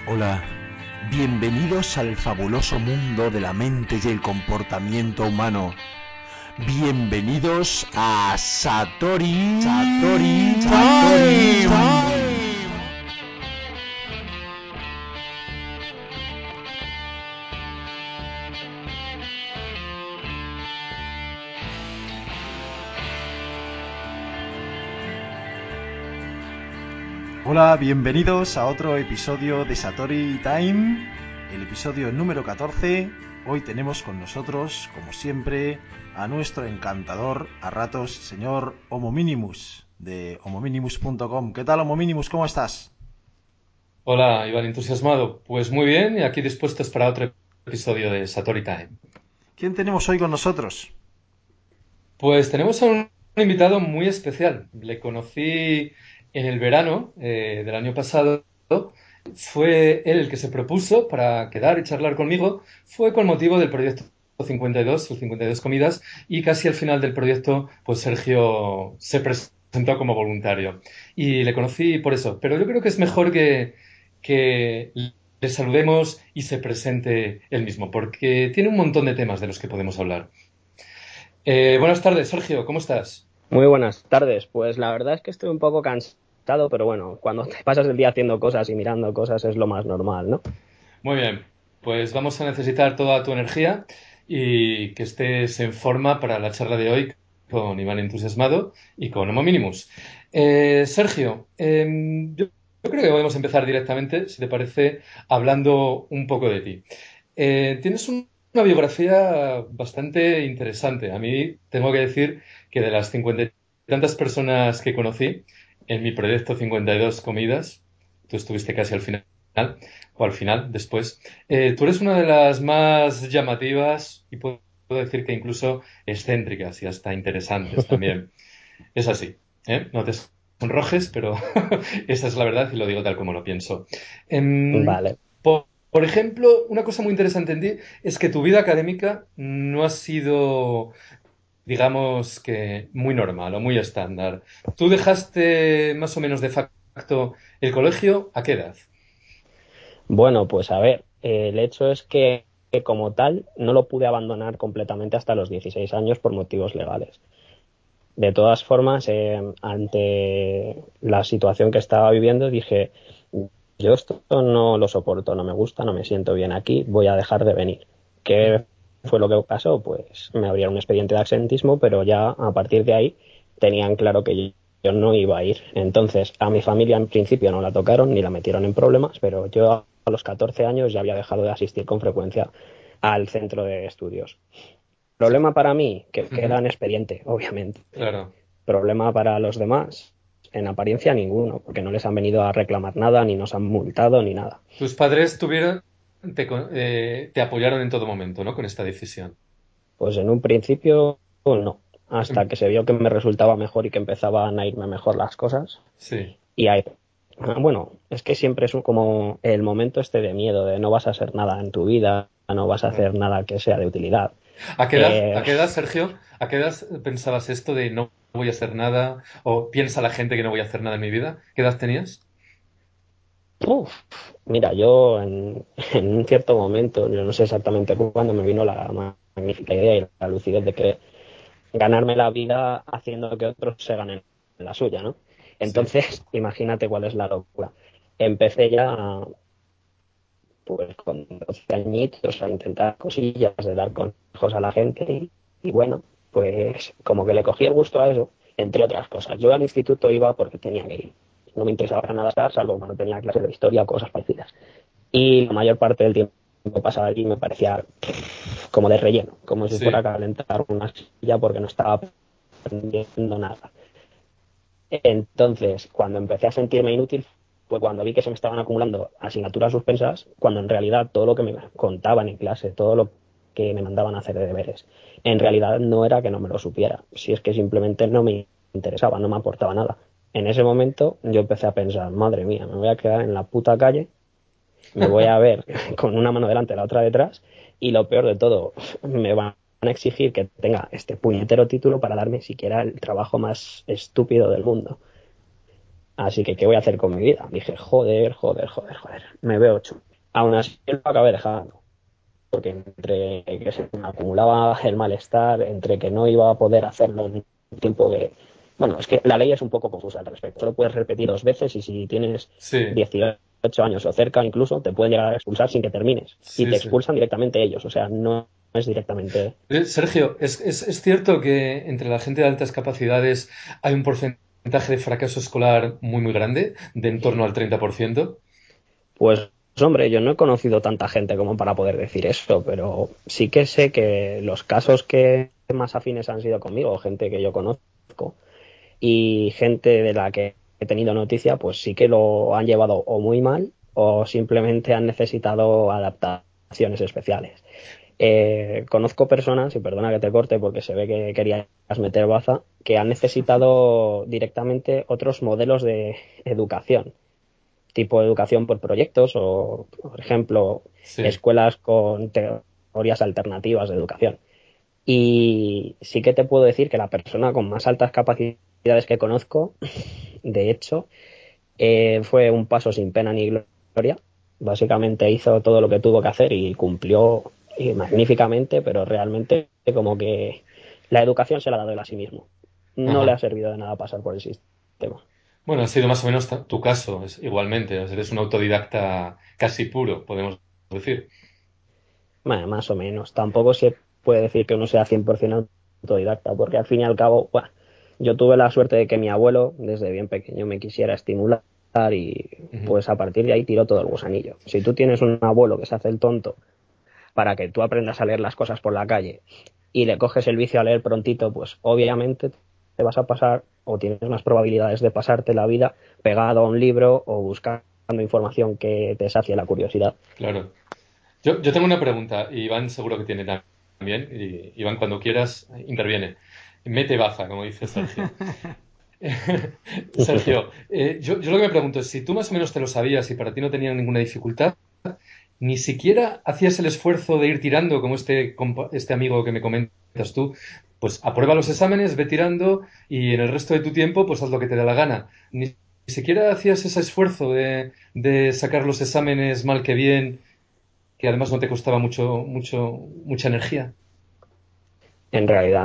Hola, bienvenidos al fabuloso mundo de la mente y el comportamiento humano. Bienvenidos a Satori Time. Hola, bienvenidos a otro episodio de Satori Time, el episodio número 14. Hoy tenemos con nosotros, como siempre, a nuestro encantador, a ratos, señor Homo Minimus, de homominimus.com. ¿Qué tal, Homo Minimus? ¿Cómo estás? Hola, Iván, entusiasmado. Pues muy bien, y aquí dispuestos para otro episodio de Satori Time. ¿Quién tenemos hoy con nosotros? Pues tenemos a un invitado muy especial. Le conocí en el verano del año pasado. Fue él el que se propuso para quedar y charlar conmigo. Fue con motivo del proyecto 52, sus 52 comidas, y casi al final del proyecto, pues Sergio se presentó como voluntario. Y le conocí por eso. Pero yo creo que es mejor que le saludemos y se presente él mismo, porque tiene un montón de temas de los que podemos hablar. Buenas tardes, Sergio, ¿cómo estás? Muy buenas tardes. Pues la verdad es que estoy un poco cansado, pero bueno, cuando te pasas el día haciendo cosas y mirando cosas es lo más normal, ¿no? Muy bien, pues vamos a necesitar toda tu energía y que estés en forma para la charla de hoy con Iván Entusiasmado y con Homo Minimus. Sergio, yo creo que podemos empezar directamente, si te parece, hablando un poco de ti. Tienes una biografía bastante interesante. A mí tengo que decir que de las 50 y tantas personas que conocí en mi proyecto 52 comidas, tú estuviste casi al final, o al final, después, tú eres una de las más llamativas y puedo decir que incluso excéntricas y hasta interesantes también. Es así, ¿eh? No te sonrojes, pero esa es la verdad y lo digo tal como lo pienso. Vale. Por ejemplo, una cosa muy interesante en ti es que tu vida académica no ha sido, digamos que, muy normal o muy estándar. ¿Tú dejaste más o menos de facto el colegio a qué edad? Bueno, pues a ver, el hecho es que como tal no lo pude abandonar completamente hasta los 16 años por motivos legales. De todas formas, ante la situación que estaba viviendo, dije, yo esto no lo soporto, no me gusta, no me siento bien aquí, voy a dejar de venir. ¿Qué Ujú. fue lo que pasó? Pues me abrieron un expediente de absentismo, pero ya a partir de ahí tenían claro que yo no iba a ir. Entonces, a mi familia en principio no la tocaron ni la metieron en problemas, pero yo a los 14 años ya había dejado de asistir con frecuencia al centro de estudios. Problema para mí, que Ujú. queda en expediente, obviamente. Claro. Problema para los demás, en apariencia ninguno, porque no les han venido a reclamar nada, ni nos han multado, ni nada. Tus padres te apoyaron en todo momento, ¿no? Con esta decisión. Pues en un principio no, hasta Em, que se vio que me resultaba mejor y que empezaban a irme mejor las cosas. Sí. Y ahí, bueno, es que siempre es como el momento este de miedo, de no vas a hacer nada en tu vida, no vas a hacer nada que sea de utilidad. A Eh, qué edad, Sergio, a qué edad pensabas esto de no voy a hacer nada o piensa la gente que no voy a hacer nada en mi vida? ¿Qué edad tenías? uf, mira, yo en un cierto momento, yo no sé exactamente cuándo me vino la magnífica idea y la lucidez de que ganarme la vida haciendo que otros se ganen la suya, ¿no? Sí. Entonces, imagínate cuál es la locura. Empecé ya, pues, con 12 añitos a intentar cosillas de dar consejos a la gente y bueno, pues como que le cogí el gusto a eso, entre otras cosas. Yo al instituto iba porque tenía que ir. No me interesaba para nada estar, salvo cuando tenía clases de historia o cosas parecidas. Y la mayor parte del tiempo que pasaba allí me parecía como de relleno, como si fuera a Sí. calentar una silla porque no estaba aprendiendo nada. Entonces, cuando empecé a sentirme inútil fue cuando vi que se me estaban acumulando asignaturas suspensas, cuando en realidad todo lo que me contaban en clase, todo lo que me mandaban a hacer de deberes, en realidad no era que no me lo supiera, si es que simplemente no me interesaba, no me aportaba nada. En ese momento yo empecé a pensar, madre mía, me voy a quedar en la puta calle, me voy a ver con una mano delante y la otra detrás, y lo peor de todo, me van a exigir que tenga este puñetero título para darme siquiera el trabajo más estúpido del mundo. Así que, ¿qué voy a hacer con mi vida? Dije, joder, me veo chulo. Aún así lo acabé dejando, porque entre que se me acumulaba el malestar, entre que no iba a poder hacerlo en un tiempo de... Bueno, es que la ley es un poco confusa al respecto. Solo puedes repetir 2 veces y si tienes Sí, 18 años o cerca incluso, te pueden llegar a expulsar sin que termines. Y sí, te sí. expulsan directamente ellos, o sea, no es directamente... Sergio, ¿es cierto que entre la gente de altas capacidades hay un porcentaje de fracaso escolar muy, muy grande, de en torno al 30%? Pues hombre, yo no he conocido tanta gente como para poder decir eso, pero sí que sé que los casos que más afines han sido conmigo, gente que yo conozco y gente de la que he tenido noticia, pues sí que lo han llevado o muy mal o simplemente han necesitado adaptaciones especiales. Conozco personas, y perdona que te corte porque se ve que querías meter baza, que han necesitado directamente otros modelos de educación, tipo educación por proyectos o, por ejemplo, Sí. escuelas con teorías alternativas de educación. Y sí que te puedo decir que la persona con más altas capacidades que conozco, de hecho, fue un paso sin pena ni gloria. Básicamente hizo todo lo que tuvo que hacer y cumplió magníficamente, pero realmente como que la educación se la ha dado él a sí mismo. No le Ajá. ha servido de nada pasar por el sistema. Bueno, ha sido más o menos tu caso, igualmente. O sea, eres un autodidacta casi puro, podemos decir. Bueno, más o menos. Tampoco se puede decir que uno sea 100% autodidacta, porque al fin y al cabo, bueno, yo tuve la suerte de que mi abuelo, desde bien pequeño, me quisiera estimular y Ujú. pues a partir de ahí tiró todo el gusanillo. Si tú tienes un abuelo que se hace el tonto para que tú aprendas a leer las cosas por la calle y le coges el vicio a leer prontito, pues obviamente te vas a pasar o tienes más probabilidades de pasarte la vida pegado a un libro o buscando información que te sacie la curiosidad. Claro. Yo tengo una pregunta, y Iván seguro que tiene también. Y Iván, cuando quieras, interviene. Mete baza, como dice Sergio. Sergio, yo lo que me pregunto es, si tú más o menos te lo sabías y para ti no tenía ninguna dificultad, ni siquiera hacías el esfuerzo de ir tirando, como este amigo que me comentas tú, pues aprueba los exámenes, ve tirando y en el resto de tu tiempo, pues haz lo que te da la gana. Ni siquiera hacías ese esfuerzo de sacar los exámenes mal que bien, que además no te costaba mucha energía. En realidad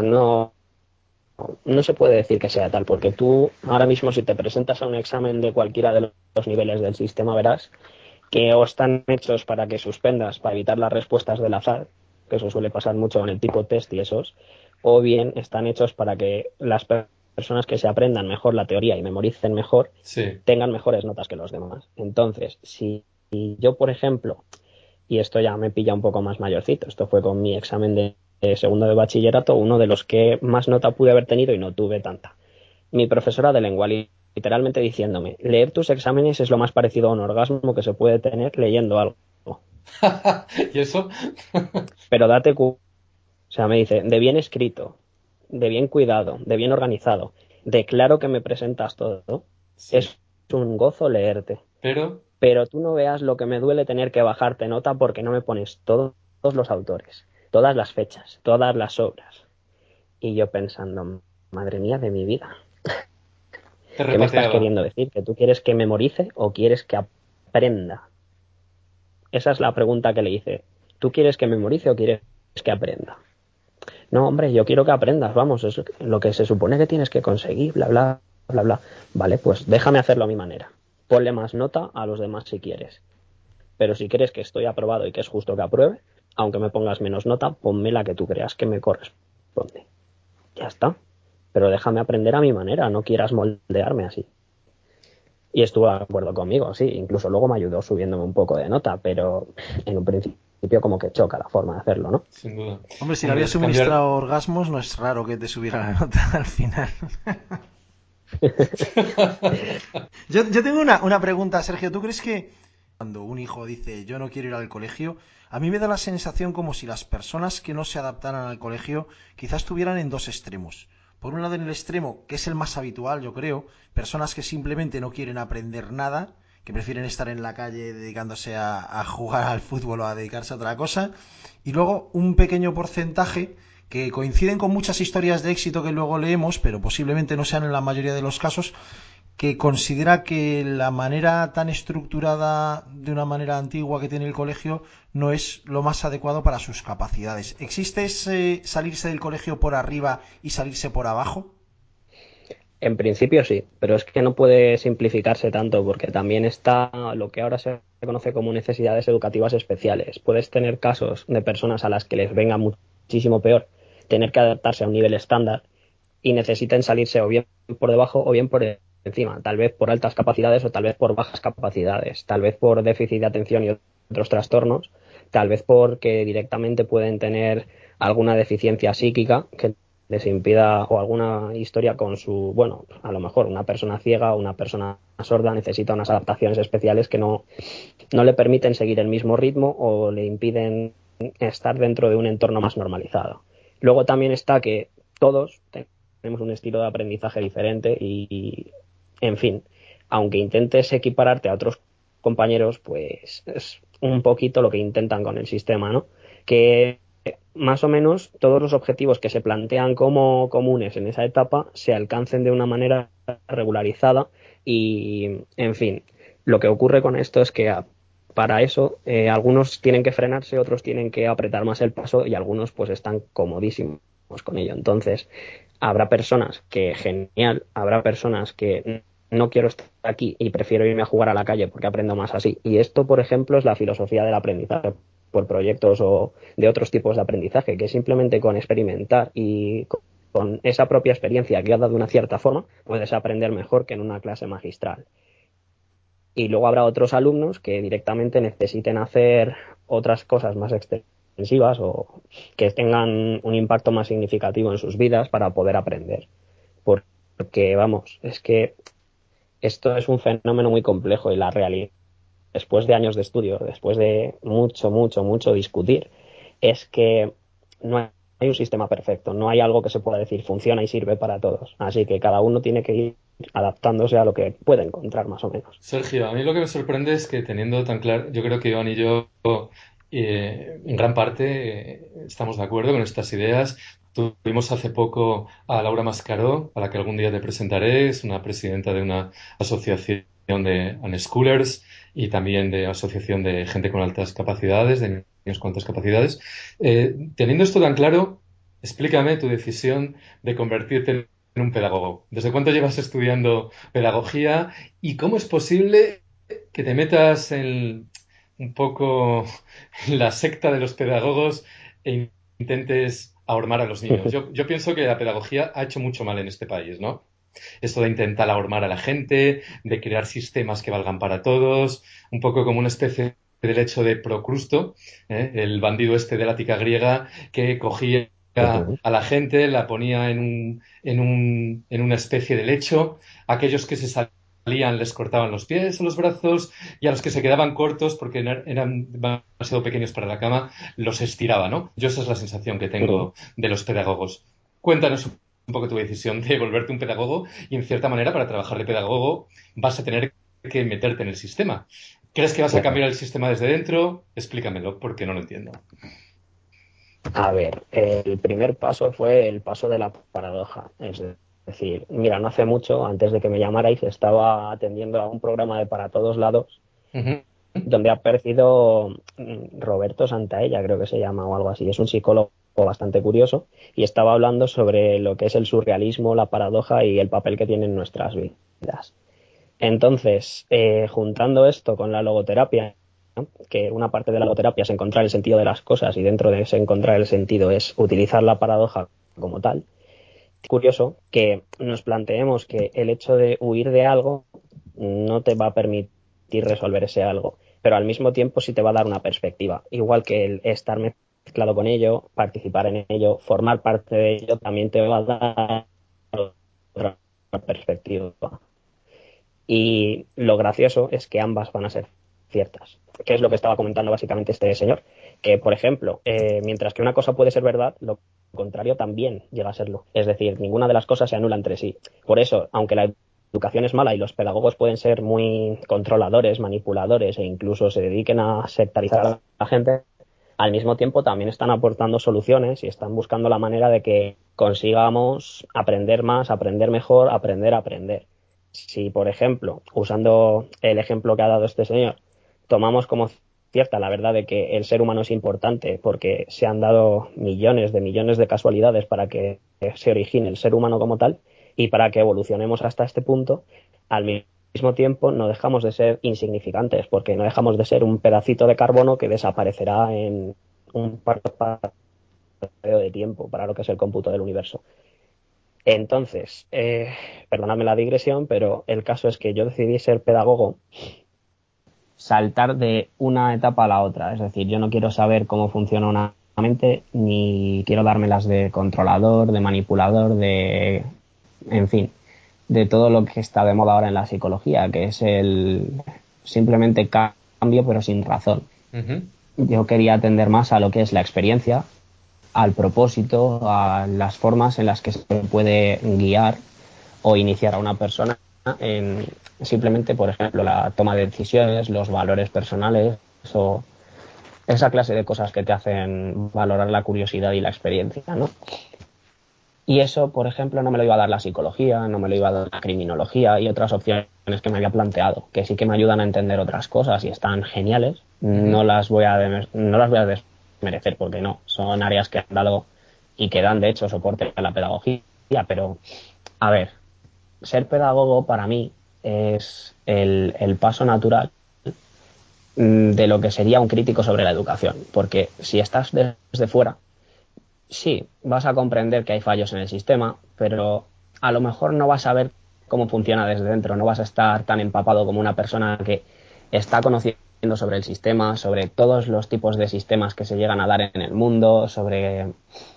no se puede decir que sea tal, porque tú ahora mismo si te presentas a un examen de cualquiera de los niveles del sistema verás que o están hechos para que suspendas, para evitar las respuestas del azar, que eso suele pasar mucho en el tipo test y esos, o bien están hechos para que las personas que se aprendan mejor la teoría y memoricen mejor Sí. tengan mejores notas que los demás. Entonces, si yo, por ejemplo, y esto ya me pilla un poco más mayorcito, esto fue con mi examen de segundo de bachillerato, uno de los que más nota pude haber tenido y no tuve tanta. Mi profesora de lengua literalmente diciéndome, leer tus exámenes es lo más parecido a un orgasmo que se puede tener leyendo algo. ¿Y eso? Pero date cuenta, o sea, me dice, de bien escrito, de bien cuidado, de bien organizado, de claro que me presentas todo, Sí. es un gozo leerte. Pero, Pero tú no veas lo que me duele tener que bajarte nota porque no me pones todos los autores, todas las fechas, todas las obras. Y yo pensando, madre mía de mi vida, te ¿qué me estás repateaba. queriendo decir? ¿Que tú quieres que memorice o quieres que aprenda? Esa es la pregunta que le hice. ¿Tú quieres que memorice o quieres que aprenda? No, hombre, yo quiero que aprendas, vamos, es lo que se supone que tienes que conseguir, bla, bla, bla, bla. Vale, pues déjame hacerlo a mi manera. Ponle más nota a los demás si quieres. Pero si crees que estoy aprobado y que es justo que apruebe, aunque me pongas menos nota, ponme la que tú creas que me corresponde. Ya está. Pero déjame aprender a mi manera, no quieras moldearme así. Y estuvo de acuerdo conmigo, sí. Incluso luego me ayudó subiéndome un poco de nota, pero en un principio como que choca la forma de hacerlo, ¿no? Sin duda. Hombre, si le Hombre, había es cambiar. suministrado orgasmos, no es raro que te subiera la nota al final. Yo tengo una pregunta, Sergio. ¿Tú crees que cuando un hijo dice yo no quiero ir al colegio, a mí me da la sensación como si las personas que no se adaptaran al colegio quizás estuvieran en dos extremos? Por un lado, en el extremo, que es el más habitual, yo creo, personas que simplemente no quieren aprender nada, que prefieren estar en la calle dedicándose a jugar al fútbol o a dedicarse a otra cosa. Y luego un pequeño porcentaje que coinciden con muchas historias de éxito que luego leemos, pero posiblemente no sean en la mayoría de los casos, que considera que la manera tan estructurada, de una manera antigua que tiene el colegio, no es lo más adecuado para sus capacidades. ¿Existe ese salirse del colegio por arriba y salirse por abajo? En principio sí, pero es que no puede simplificarse tanto porque también está lo que ahora se conoce como necesidades educativas especiales. Puedes tener casos de personas a las que les venga muchísimo peor tener que adaptarse a un nivel estándar y necesiten salirse o bien por debajo o bien por encima, tal vez por altas capacidades o tal vez por bajas capacidades, tal vez por déficit de atención y otros trastornos, tal vez porque directamente pueden tener alguna deficiencia psíquica que les impida o alguna historia con su, bueno, a lo mejor una persona ciega o una persona sorda necesita unas adaptaciones especiales que no le permiten seguir el mismo ritmo o le impiden estar dentro de un entorno más normalizado. Luego también está que todos tenemos un estilo de aprendizaje diferente y, en fin, aunque intentes equipararte a otros compañeros, pues es un poquito lo que intentan con el sistema, ¿no? Que más o menos todos los objetivos que se plantean como comunes en esa etapa se alcancen de una manera regularizada y, en fin, lo que ocurre con esto es que para eso algunos tienen que frenarse, otros tienen que apretar más el paso y algunos pues están comodísimos con ello. Entonces, habrá personas que genial, habrá personas que no quiero estar aquí y prefiero irme a jugar a la calle porque aprendo más así. Y esto, por ejemplo, es la filosofía del aprendizaje por proyectos o de otros tipos de aprendizaje, que simplemente con experimentar y con esa propia experiencia guiada de una cierta forma, puedes aprender mejor que en una clase magistral. Y luego habrá otros alumnos que directamente necesiten hacer otras cosas más extensivas o que tengan un impacto más significativo en sus vidas para poder aprender. Porque, vamos, es que esto es un fenómeno muy complejo y la realidad, después de años de estudio, después de mucho discutir, es que no hay un sistema perfecto, no hay algo que se pueda decir funciona y sirve para todos. Así que cada uno tiene que ir adaptándose a lo que puede encontrar más o menos. Sergio, a mí lo que me sorprende es que teniendo tan claro, yo creo que Iván y yo en gran parte estamos de acuerdo con estas ideas. Tuvimos hace poco a Laura Mascaró, a la que algún día te presentaré, es una presidenta de una asociación de unschoolers y también de asociación de gente con altas capacidades, de niños con altas capacidades. Teniendo esto tan claro, explícame tu decisión de convertirte en un pedagogo. ¿Desde cuánto llevas estudiando pedagogía? ¿Y cómo es posible que te metas en un poco en la secta de los pedagogos e intentes ahormar a los niños? Yo pienso que la pedagogía ha hecho mucho mal en este país, ¿no? Esto de intentar ahormar a la gente, de crear sistemas que valgan para todos, un poco como una especie del hecho de Procrusto, el bandido este de la Ática griega que cogía a la gente, la ponía en una especie de lecho, aquellos que se salían les cortaban los pies o los brazos y a los que se quedaban cortos porque eran demasiado pequeños para la cama, los estiraba, ¿no? Yo esa es la sensación que tengo de los pedagogos. Cuéntanos un poco tu decisión de volverte un pedagogo y en cierta manera para trabajar de pedagogo vas a tener que meterte en el sistema. ¿Crees que vas a Claro. cambiar el sistema desde dentro? Explícamelo porque no lo entiendo. A ver, el primer paso fue el paso de la paradoja. Es decir, mira, no hace mucho, antes de que me llamarais, estaba atendiendo a un programa de Para Todos Lados, Ujú. donde ha aparecido Roberto Santaella, creo que se llama, o algo así. Es un psicólogo bastante curioso y estaba hablando sobre lo que es el surrealismo, la paradoja y el papel que tienen nuestras vidas. Entonces, juntando esto con la logoterapia, ¿no? Que una parte de la logoterapia es encontrar el sentido de las cosas y dentro de ese encontrar el sentido es utilizar la paradoja como tal. Es curioso que nos planteemos que el hecho de huir de algo no te va a permitir resolver ese algo, pero al mismo tiempo sí te va a dar una perspectiva. Igual que el estar mezclado con ello, participar en ello, formar parte de ello, también te va a dar otra perspectiva. Y lo gracioso es que ambas van a ser ciertas. ¿Qué es lo que estaba comentando básicamente este señor? Que, por ejemplo, mientras que una cosa puede ser verdad, lo contrario también llega a serlo. Es decir, ninguna de las cosas se anula entre sí. Por eso, aunque la educación es mala y los pedagogos pueden ser muy controladores, manipuladores e incluso se dediquen a sectarizar a la gente, al mismo tiempo también están aportando soluciones y están buscando la manera de que consigamos aprender más, aprender mejor, aprender a aprender. si, por ejemplo, usando el ejemplo que ha dado este señor, tomamos como cierta la verdad de que el ser humano es importante porque se han dado millones de casualidades para que se origine el ser humano como tal y para que evolucionemos hasta este punto, al mismo tiempo no dejamos de ser insignificantes porque no dejamos de ser un pedacito de carbono que desaparecerá en un parpadeo de tiempo para lo que es el cómputo del universo. Entonces, perdonadme la digresión, pero el caso es que yo decidí ser pedagogo, saltar de una etapa a la otra. Es decir, yo no quiero saber cómo funciona una mente, ni quiero dármelas de controlador, de manipulador, en fin, de todo lo que está de moda ahora en la psicología, que es el simplemente cambio pero sin razón. Ujú. Yo quería atender más a lo que es la experiencia, al propósito, a las formas en las que se puede guiar o iniciar a una persona en simplemente, por ejemplo, la toma de decisiones, los valores personales o esa clase de cosas que te hacen valorar la curiosidad y la experiencia, ¿no? Y eso, por ejemplo, no me lo iba a dar la psicología, no me lo iba a dar la criminología y otras opciones que me había planteado, que sí que me ayudan a entender otras cosas y están geniales. Ujú. No las voy a desmerecer porque no, son áreas que han dado y que dan, de hecho, soporte a la pedagogía, pero, a ver, ser pedagogo para mí es el paso natural de lo que sería un crítico sobre la educación, porque si estás desde fuera, sí, vas a comprender que hay fallos en el sistema, pero a lo mejor no vas a ver cómo funciona desde dentro, no vas a estar tan empapado como una persona que está conociendo sobre el sistema, sobre todos los tipos de sistemas que se llegan a dar en el mundo, sobre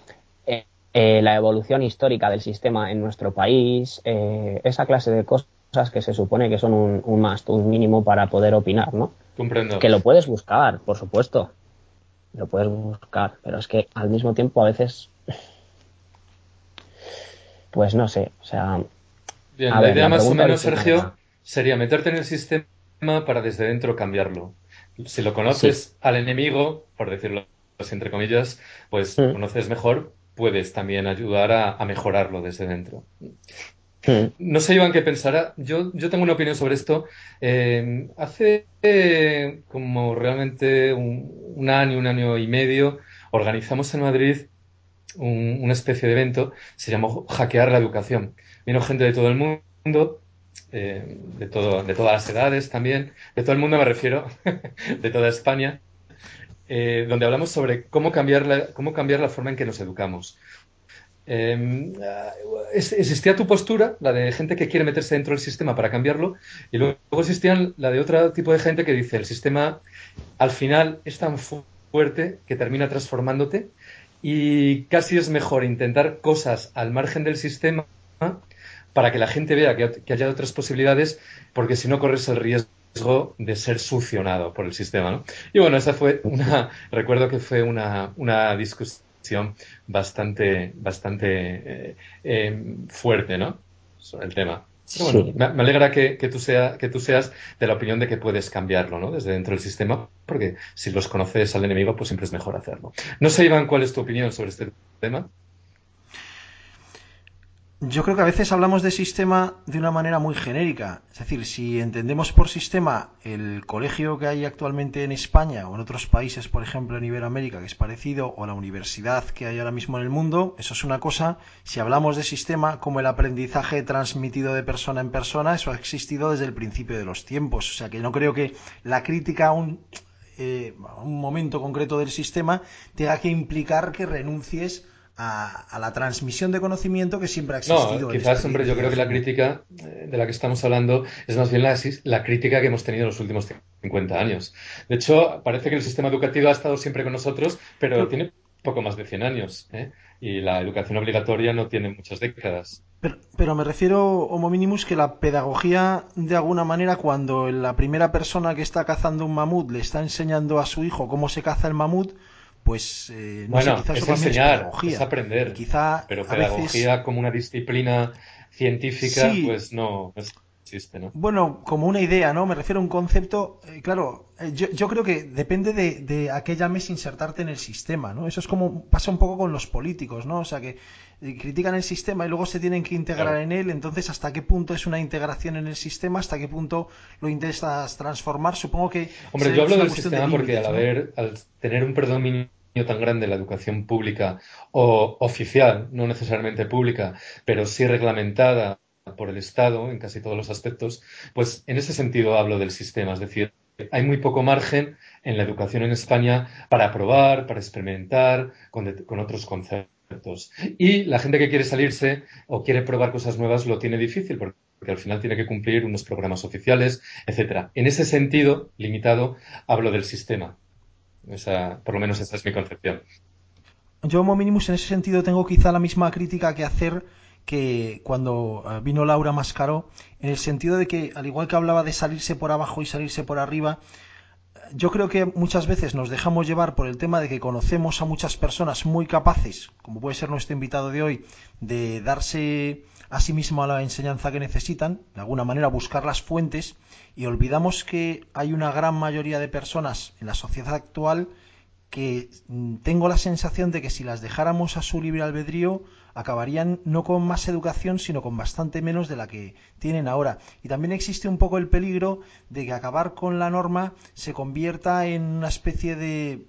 la evolución histórica del sistema en nuestro país, esa clase de cosas que se supone que son un must, un mínimo para poder opinar, ¿no? Comprendo. Que lo puedes buscar, por supuesto, lo puedes buscar, pero es que al mismo tiempo a veces, pues no sé, o sea, Bien, a la ver, idea la más o pregunta menos, original Sergio, era, sería meterte en el sistema para desde dentro cambiarlo. Si lo sí, conoces al enemigo, por decirlo así entre comillas, pues lo mm, conoces mejor, puedes también ayudar a mejorarlo desde dentro. mm, No sé, Iván, qué pensará. Yo tengo una opinión sobre esto. Hace como realmente un año y medio, organizamos en Madrid una especie de evento, se llamó Hackear la Educación. Vino gente de todo el mundo, de todas las edades también, de todo el mundo me refiero, de toda España, donde hablamos sobre cómo cambiar la forma en que nos educamos. Eh, Existía tu postura, la de gente que quiere meterse dentro del sistema para cambiarlo, y luego existía la de otro tipo de gente que dice el sistema al final es tan fuerte que termina transformándote y casi es mejor intentar cosas al margen del sistema para que la gente vea que haya otras posibilidades, porque si no corres el riesgo de ser succionado por el sistema, ¿no? Y bueno, recuerdo que fue una discusión bastante fuerte, ¿no? Sobre el tema. Pero bueno, sí, me alegra que tú seas de la opinión de que puedes cambiarlo, ¿no? Desde dentro del sistema, porque si los conoces al enemigo, pues siempre es mejor hacerlo. No sé, Iván, ¿cuál es tu opinión sobre este tema? Yo creo que a veces hablamos de sistema de una manera muy genérica. Es decir, si entendemos por sistema el colegio que hay actualmente en España o en otros países, por ejemplo en Iberoamérica, que es parecido, o la universidad que hay ahora mismo en el mundo, eso es una cosa. Si hablamos de sistema como el aprendizaje transmitido de persona en persona, eso ha existido desde el principio de los tiempos. O sea que no creo que la crítica a un momento concreto del sistema tenga que implicar que renuncies a la transmisión de conocimiento que siempre ha No, existido en quizás, hombre, yo experiencia, creo en que la fin. crítica de la que estamos hablando es más bien la crítica que hemos tenido en los últimos 50 años. De hecho, parece que el sistema educativo ha estado siempre con nosotros, pero Pero, tiene poco más de 100 años, ¿eh? Y la educación obligatoria no tiene muchas décadas. pero me refiero, homo minimus, que la pedagogía, de alguna manera, cuando la primera persona que está cazando un mamut le está enseñando a su hijo cómo se caza el mamut, pues no sé, Bueno, quizá eso es también es enseñar, es pedagogía. Y aprender, quizá pero a veces pedagogía como una disciplina científica, sí, pues no es existe, ¿no? Bueno, como una idea, ¿no? Me refiero a un concepto, claro, yo creo que depende de a qué llames insertarte en el sistema, ¿no? Eso es como pasa un poco con los políticos, ¿no? O sea, que critican el sistema y luego se tienen que integrar Claro. en él, entonces ¿hasta qué punto es una integración en el sistema? ¿Hasta qué punto lo intentas transformar? Supongo que Hombre, yo es hablo una del cuestión de sistema porque límites, ¿no? al tener un predominio tan grande en la educación pública o oficial, no necesariamente pública, pero sí reglamentada por el Estado en casi todos los aspectos, pues en ese sentido hablo del sistema. Es decir, hay muy poco margen en la educación en España para probar, para experimentar con otros conceptos. Y la gente que quiere salirse o quiere probar cosas nuevas lo tiene difícil porque al final tiene que cumplir unos programas oficiales, etcétera. En ese sentido limitado, hablo del sistema. Por lo menos esa es mi concepción. Yo, Homo Minimus, en ese sentido tengo quizá la misma crítica que hacer que cuando vino Laura Mascaró, en el sentido de que, al igual que hablaba de salirse por abajo y salirse por arriba, yo creo que muchas veces nos dejamos llevar por el tema de que conocemos a muchas personas muy capaces, como puede ser nuestro invitado de hoy, de darse a sí mismo a la enseñanza que necesitan, de alguna manera buscar las fuentes, y olvidamos que hay una gran mayoría de personas en la sociedad actual que tengo la sensación de que si las dejáramos a su libre albedrío acabarían no con más educación sino con bastante menos de la que tienen ahora. Y también existe un poco el peligro de que acabar con la norma se convierta en una especie de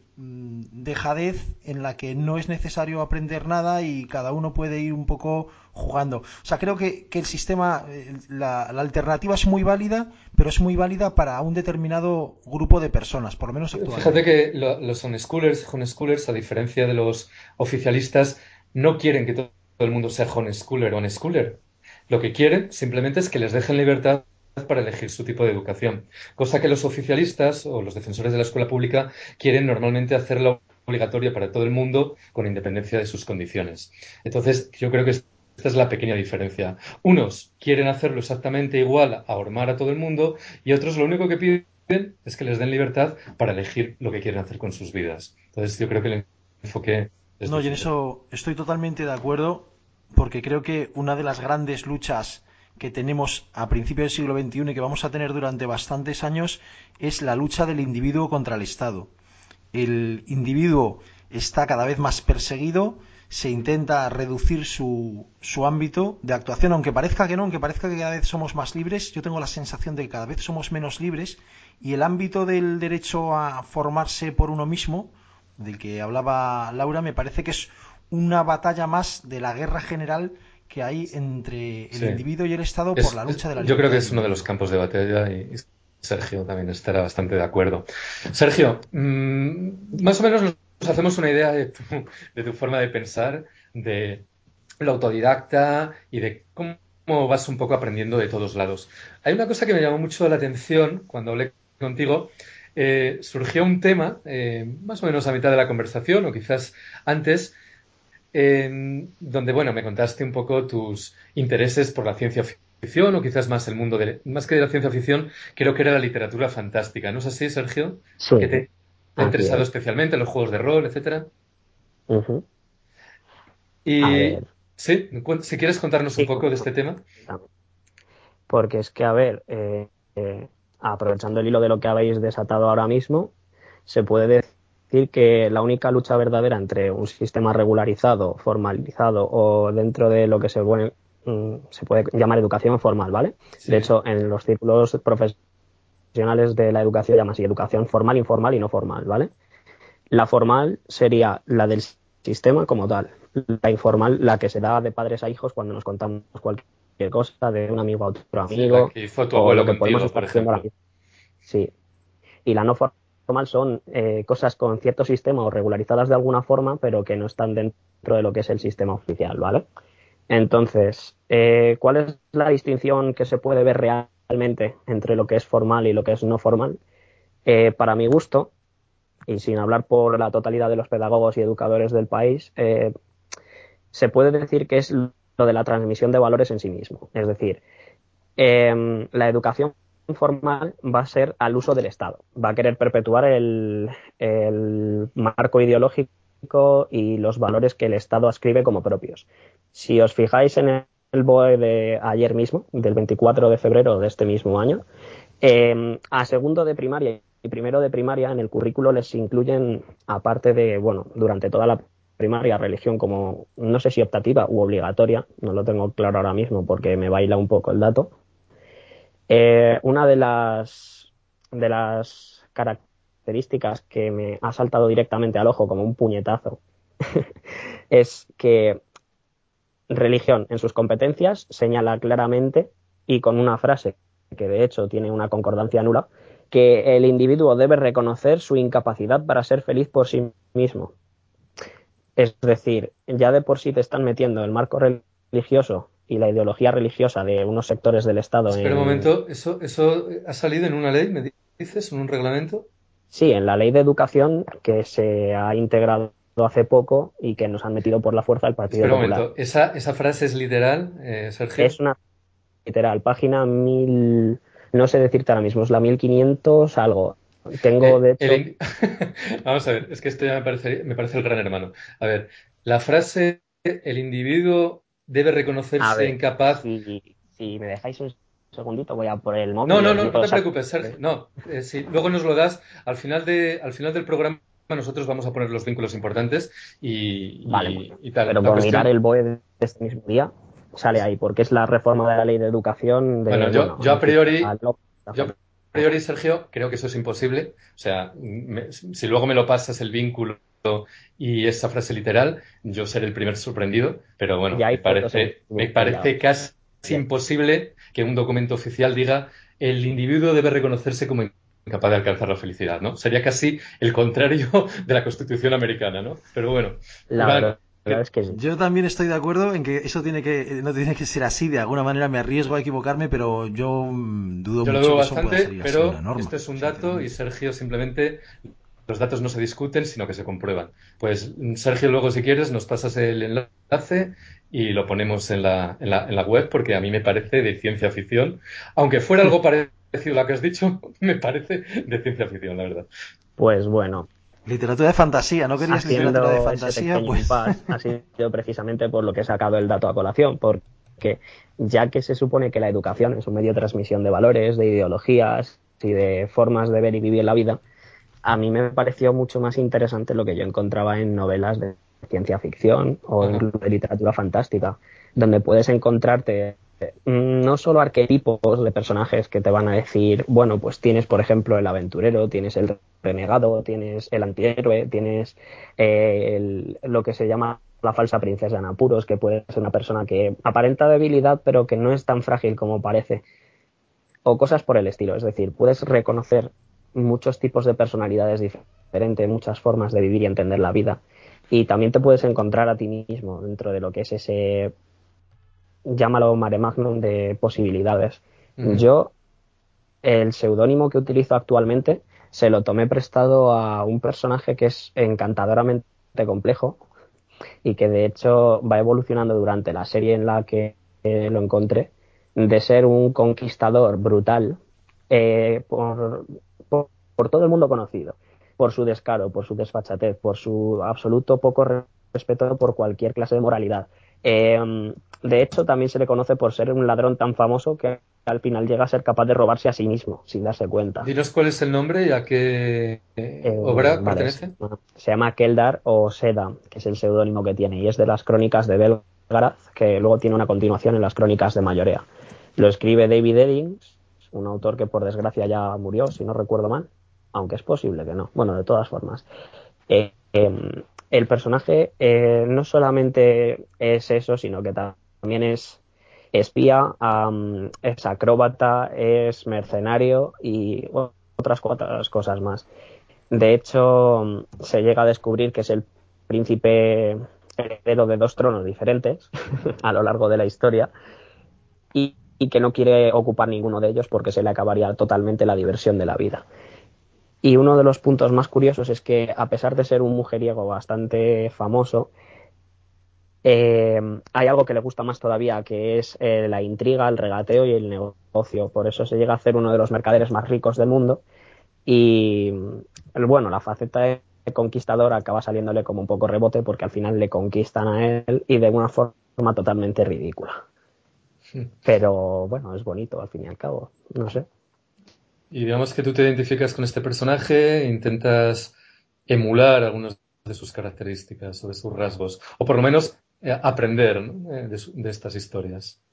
dejadez en la que no es necesario aprender nada y cada uno puede ir un poco jugando. O sea, creo que el sistema, la alternativa es muy válida, pero es muy válida para un determinado grupo de personas, por lo menos Fíjate actualmente. que los homeschoolers, a diferencia de los oficialistas, no quieren que todo el mundo sea homeschooler o unschooler. Lo que quieren simplemente es que les dejen libertad para elegir su tipo de educación, cosa que los oficialistas o los defensores de la escuela pública quieren normalmente hacerla obligatoria para todo el mundo con independencia de sus condiciones. Entonces, yo creo que esta es la pequeña diferencia. Unos quieren hacerlo exactamente igual a hormar a todo el mundo y otros lo único que piden es que les den libertad para elegir lo que quieren hacer con sus vidas. Entonces yo creo que el enfoque es No, y en diferente. eso estoy totalmente de acuerdo, porque creo que una de las grandes luchas que tenemos a principios del siglo XXI y que vamos a tener durante bastantes años es la lucha del individuo contra el Estado. El individuo está cada vez más perseguido, se intenta reducir su ámbito de actuación, aunque parezca que no, aunque parezca que cada vez somos más libres, yo tengo la sensación de que cada vez somos menos libres y el ámbito del derecho a formarse por uno mismo, del que hablaba Laura, me parece que es una batalla más de la guerra general que hay entre el Sí, individuo y el Estado por la lucha de la yo creo libertad que del es uno de los individuo. campos de batalla y Sergio también estará bastante de acuerdo. Sergio, más o menos nos hacemos una idea de tu forma de pensar, de lo autodidacta y de cómo vas un poco aprendiendo de todos lados. Hay una cosa que me llamó mucho la atención cuando hablé contigo. Surgió un tema, más o menos a mitad de la conversación, o quizás antes, donde, bueno, me contaste un poco tus intereses por la ciencia ficción, o quizás más el mundo más que de la ciencia ficción, creo que era la literatura fantástica. ¿No es así, Sergio? Sí, Que te ha así interesado es. especialmente los juegos de rol, etcétera. Ujú. A Y ver, sí, si quieres contarnos un sí, poco de este tema. porque es que, a ver, aprovechando el hilo de lo que habéis desatado ahora mismo, se puede decir que la única lucha verdadera entre un sistema regularizado, formalizado o dentro de lo que se puede llamar educación formal, ¿vale? De Sí. hecho, en los círculos profesionales de la educación llaman así educación formal, informal y no formal, ¿vale? La formal sería la del sistema como tal. La informal, la que se da de padres a hijos cuando nos contamos cualquier cosa de un amigo a otro Sí, la amigo que hizo tu o abuelo lo que podemos contigo, por estar haciendo ahora ejemplo. mismo. Sí. Y la no formal son cosas con cierto sistema o regularizadas de alguna forma, pero que no están dentro de lo que es el sistema oficial, ¿vale? Entonces, ¿cuál es la distinción que se puede ver realmente entre lo que es formal y lo que es no formal? Para mi gusto, y sin hablar por la totalidad de los pedagogos y educadores del país, se puede decir que es lo de la transmisión de valores en sí mismo. Es decir, la educación formal va a ser al uso del Estado, va a querer perpetuar el marco ideológico y los valores que el Estado ascribe como propios. Si os fijáis en el BOE de ayer mismo, del 24 de febrero de este mismo año. A segundo de primaria y primero de primaria en el currículo les incluyen, aparte de, bueno, durante toda la primaria, religión como, no sé si optativa u obligatoria, no lo tengo claro ahora mismo porque me baila un poco el dato. Una de las características que me ha saltado directamente al ojo como un puñetazo es que religión en sus competencias señala claramente y con una frase que de hecho tiene una concordancia nula, que el individuo debe reconocer su incapacidad para ser feliz por sí mismo. Es decir, ya de por sí te están metiendo el marco religioso y la ideología religiosa de unos sectores del Estado Espera un momento, ¿eso ha salido en una ley, me dices, en un reglamento? sí, en la ley de educación que se ha integrado hace poco y que nos han metido por la fuerza el Partido Espera un Popular. momento, ¿esa frase es literal, Sergio? Es una literal, página 1000, no sé decirte ahora mismo, es la 1500 algo. Tengo, de hecho, Vamos a ver, es que esto ya me parece el gran hermano. A ver, la frase, el individuo debe a reconocerse ver, incapaz. si me dejáis un segundito, voy a por el No, móvil y no, os no, no digo te exactamente. preocupes, Sergio. No, si luego nos lo das, al final del programa nosotros vamos a poner los vínculos importantes Vale, y tal. pero La por mirar cuestión, el BOE de este mismo día, sale ahí, porque es la reforma de la ley de educación bueno, de, bueno, enfocada yo a priori, Sergio, creo que eso es imposible. O sea, si luego me lo pasas el vínculo y esa frase literal, yo seré el primer sorprendido, pero bueno, ya hay fotos en me Wikipedia. parece casi imposible que un documento oficial diga el individuo debe reconocerse como incapaz de alcanzar la felicidad, ¿no? Sería casi el contrario de la Constitución americana, ¿no? Pero bueno, La Iván, verdad es que sí. Yo también estoy de acuerdo en que eso no tiene que ser así. De alguna manera me arriesgo a equivocarme, pero yo dudo yo lo mucho veo que eso pueda bastante, salir así en una pero norma, esto es un dato y sinceramente. Sergio simplemente los datos no se discuten, sino que se comprueban. Pues Sergio, luego si quieres nos pasas el enlace y lo ponemos en la web porque a mí me parece de ciencia ficción. Aunque fuera algo parecido a lo que has dicho, me parece de ciencia ficción, la verdad. Pues bueno, Literatura de fantasía, ¿no querías literatura de haciendo ese fantasía? pequeño Pues impasse ha sido precisamente por lo que he sacado el dato a colación, porque ya que se supone que la educación es un medio de transmisión de valores, de ideologías y de formas de ver y vivir la vida, a mí me pareció mucho más interesante lo que yo encontraba en novelas de ciencia ficción o Ajá. incluso de literatura fantástica, donde puedes encontrarte no solo arquetipos de personajes que te van a decir, bueno, pues tienes, por ejemplo, el aventurero, tienes el renegado, tienes el antihéroe, tienes lo que se llama la falsa princesa en apuros, que puede ser una persona que aparenta debilidad, pero que no es tan frágil como parece, o cosas por el estilo. Es decir, puedes reconocer muchos tipos de personalidades diferentes, muchas formas de vivir y entender la vida. Y también te puedes encontrar a ti mismo dentro de lo que es ese, llámalo mare magnum de posibilidades. Ujú. Yo, el seudónimo que utilizo actualmente, se lo tomé prestado a un personaje que es encantadoramente complejo y que de hecho va evolucionando durante la serie en la que lo encontré, de ser un conquistador brutal eh, por, por todo el mundo conocido, por su descaro, por su desfachatez, por su absoluto poco respeto por cualquier clase de moralidad. De hecho, también se le conoce por ser un ladrón tan famoso que al final llega a ser capaz de robarse a sí mismo sin darse cuenta. Dinos cuál es el nombre y a qué obra Vale, pertenece. se llama Keldar o Seda, que es el seudónimo que tiene, y es de las crónicas de Belgarath, que luego tiene una continuación en las crónicas de Mayorea. Lo escribe David Eddings, un autor que por desgracia ya murió, si no recuerdo mal, aunque es posible que no. Bueno, de todas formas. El personaje no solamente es eso, sino que también es espía, es acróbata, es mercenario y otras cuantas cosas más. De hecho, se llega a descubrir que es el príncipe heredero de dos tronos diferentes a lo largo de la historia y que no quiere ocupar ninguno de ellos porque se le acabaría totalmente la diversión de la vida. Y uno de los puntos más curiosos es que, a pesar de ser un mujeriego bastante famoso, hay algo que le gusta más todavía, que es la intriga, el regateo y el negocio. Por eso se llega a ser uno de los mercaderes más ricos del mundo y bueno, la faceta de conquistador acaba saliéndole como un poco rebote porque al final le conquistan a él y de una forma totalmente ridícula. Pero bueno, es bonito al fin y al cabo, no sé. Y digamos que tú te identificas con este personaje, intentas emular algunas de sus características o de sus rasgos, o por lo menos aprender, ¿no? De estas historias.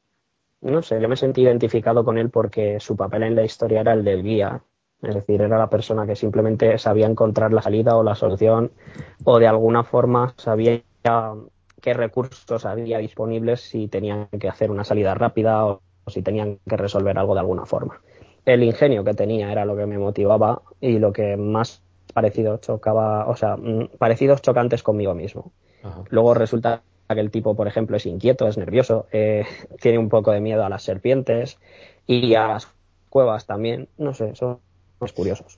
No sé, yo me sentí identificado con él porque su papel en la historia era el del guía, es decir, era la persona que simplemente sabía encontrar la salida o la solución o de alguna forma sabía qué recursos había disponibles si tenían que hacer una salida rápida o si tenían que resolver algo de alguna forma. El ingenio que tenía era lo que me motivaba y lo que más parecido chocaba, o sea, parecidos chocantes conmigo mismo. Ajá. Luego resulta que el tipo, por ejemplo, es inquieto, es nervioso, tiene un poco de miedo a las serpientes y a las cuevas también. No sé, son más curiosos.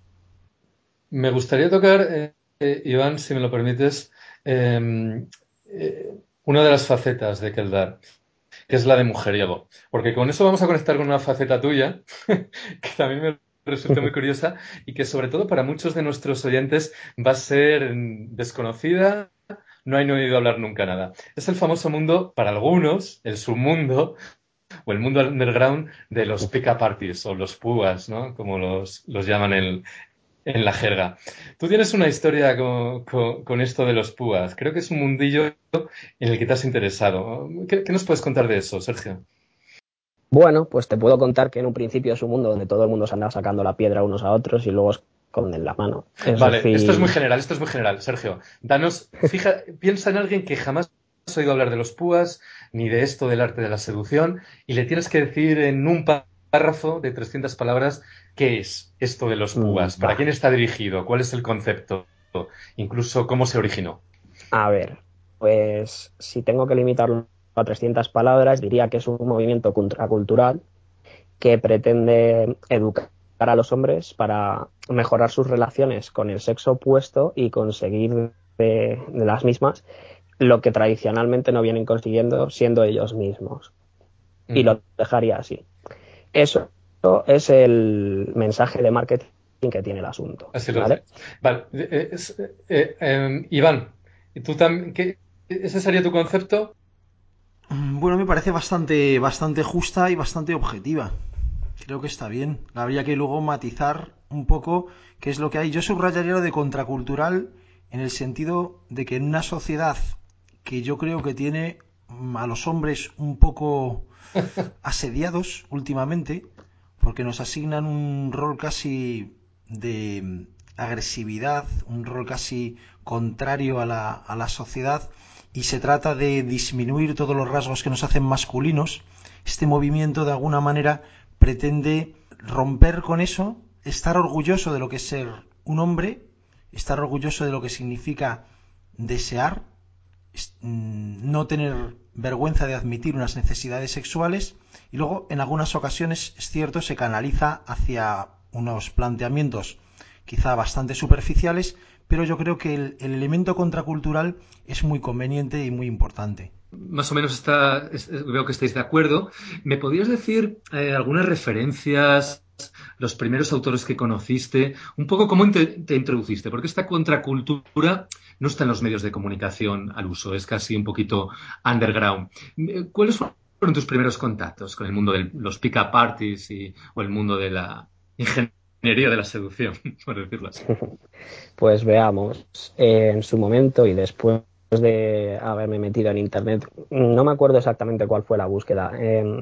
Me gustaría tocar, Iván, si me lo permites, eh, una de las facetas de Keldar, que es la de mujeriego. Porque con eso vamos a conectar con una faceta tuya, que también me resulta muy curiosa y que sobre todo para muchos de nuestros oyentes va a ser desconocida, no han oído hablar nunca nada. Es el famoso mundo, para algunos, el submundo o el mundo underground de los pick-up artists o los púas, ¿no? Como los llaman en la jerga. Tú tienes una historia con esto de los púas. Creo que es un mundillo en el que te has interesado. ¿Qué nos puedes contar de eso, Sergio? Bueno, pues te puedo contar que en un principio es un mundo donde todo el mundo se anda sacando la piedra unos a otros y luego esconden la mano. Es Vale, decir, esto es muy general, Sergio. Piensa en alguien que jamás has oído hablar de los púas, ni de esto del arte de la seducción, y le tienes que decir en un párrafo de 300 palabras qué es esto de los púas, para quién vale. está dirigido, cuál es el concepto, incluso cómo se originó. A ver, pues si tengo que limitarlo a 300 palabras, diría que es un movimiento contracultural que pretende educar a los hombres para mejorar sus relaciones con el sexo opuesto y conseguir de las mismas lo que tradicionalmente no vienen consiguiendo siendo ellos mismos. Y Ujú. lo dejaría así. Eso es el mensaje de marketing que tiene el asunto, Así lo ¿vale? sé. Vale, Iván, ¿y tú también, ese sería tu concepto? Bueno, me parece bastante justa y bastante objetiva. Creo que está bien. Habría que luego matizar un poco qué es lo que hay. Yo subrayaría lo de contracultural en el sentido de que en una sociedad que yo creo que tiene a los hombres un poco asediados últimamente, porque nos asignan un rol casi de agresividad, un rol casi contrario a la sociedad, y se trata de disminuir todos los rasgos que nos hacen masculinos. Este movimiento de alguna manera pretende romper con eso, estar orgulloso de lo que es ser un hombre, estar orgulloso de lo que significa desear, no tener vergüenza de admitir unas necesidades sexuales, y luego en algunas ocasiones es cierto se canaliza hacia unos planteamientos quizá bastante superficiales, pero yo creo que el elemento contracultural es muy conveniente y muy importante. Más o menos veo que estáis de acuerdo. ¿Me podrías decir algunas referencias, los primeros autores que conociste, un poco cómo te introduciste? Porque esta contracultura no está en los medios de comunicación al uso, es casi un poquito underground. ¿Cuáles fueron tus primeros contactos con el mundo de los pick-up parties o el mundo de la ingeniería de la seducción, por decirlo así? Pues veamos, en su momento y después de haberme metido en internet, no me acuerdo exactamente cuál fue la búsqueda.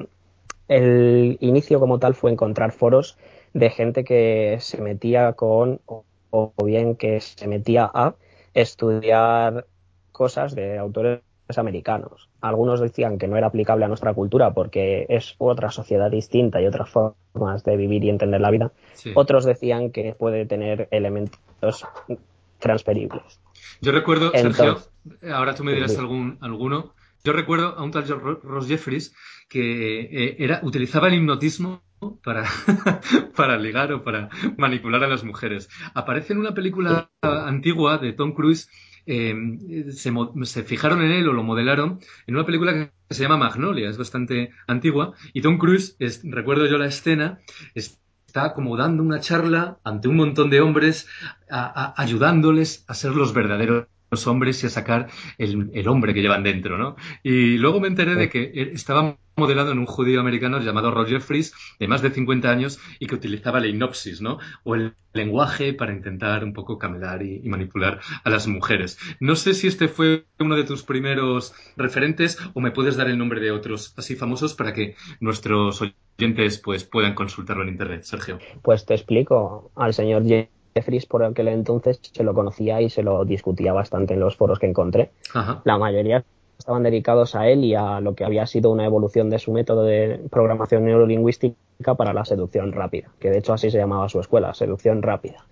El inicio como tal fue encontrar foros de gente que se metía o bien que se metía a estudiar cosas de autores americanos. Algunos decían que no era aplicable a nuestra cultura porque es otra sociedad distinta y otras formas de vivir y entender la vida. Sí. Otros decían que puede tener elementos transferibles. Yo recuerdo, Entonces, Sergio, ahora tú me dirás dime. alguno. Yo recuerdo a un tal Ross Jeffries que utilizaba el hipnotismo para, para ligar o para manipular a las mujeres. Aparece en una película antigua de Tom Cruise. eh, se fijaron en él o lo modelaron en una película que se llama Magnolia, es bastante antigua, y Tom Cruise, recuerdo yo la escena, está como dando una charla ante un montón de hombres ayudándoles a ser los verdaderos los hombres y a sacar el hombre que llevan dentro, ¿no? Y luego me enteré de que estaba modelado en un judío americano llamado Roger Fries, de más de 50 años, y que utilizaba la hipnosis, ¿no? O el lenguaje para intentar un poco camelar y manipular a las mujeres. No sé si este fue uno de tus primeros referentes o me puedes dar el nombre de otros así famosos para que nuestros oyentes pues puedan consultarlo en internet, Sergio. Pues te explico, al señor Jeffries por aquel entonces se lo conocía y se lo discutía bastante en los foros que encontré. Ajá. La mayoría estaban dedicados a él y a lo que había sido una evolución de su método de programación neurolingüística para la seducción rápida, que de hecho así se llamaba su escuela, seducción rápida.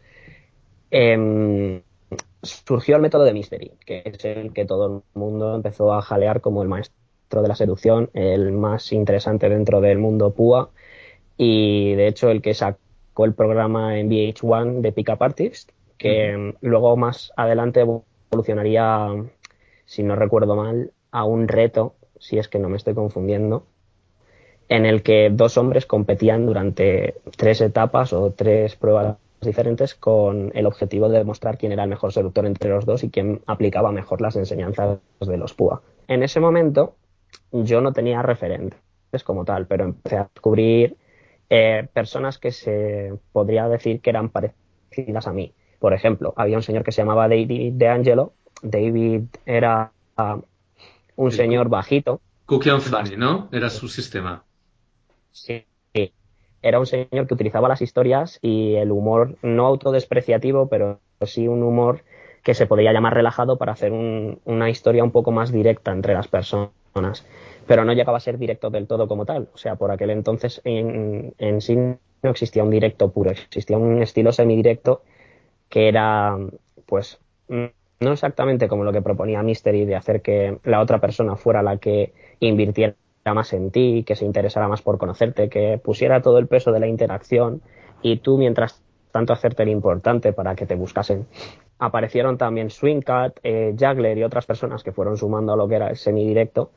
Surgió el método de Mystery, que es el que todo el mundo empezó a jalear como el maestro de la seducción, el más interesante dentro del mundo PUA, y de hecho el que sacó el programa en VH1 de Pickup Artist, que luego más adelante evolucionaría, si no recuerdo mal, a un reto, si es que no me estoy confundiendo, en el que dos hombres competían durante 3 etapas o 3 pruebas diferentes con el objetivo de demostrar quién era el mejor seductor entre los dos y quién aplicaba mejor las enseñanzas de los PUA. En ese momento yo no tenía referentes como tal, pero empecé a descubrir personas que se podría decir que eran parecidas a mí. Por ejemplo, había un señor que se llamaba David DeAngelo. David era un El señor bajito. Cookie and Funny, ¿no? Era su sistema. Sí, era un señor que utilizaba las historias y el humor no autodespreciativo, pero sí un humor que se podría llamar relajado para hacer una historia un poco más directa entre las personas. Pero no llegaba a ser directo del todo como tal. O sea, por aquel entonces en sí no existía un directo puro, existía un estilo semidirecto que era, pues, no exactamente como lo que proponía Mystery de hacer que la otra persona fuera la que invirtiera más en ti, que se interesara más por conocerte, que pusiera todo el peso de la interacción y tú mientras tanto hacerte el importante para que te buscasen. Aparecieron también Swingcat, Juggler y otras personas que fueron sumando a lo que era el semidirecto,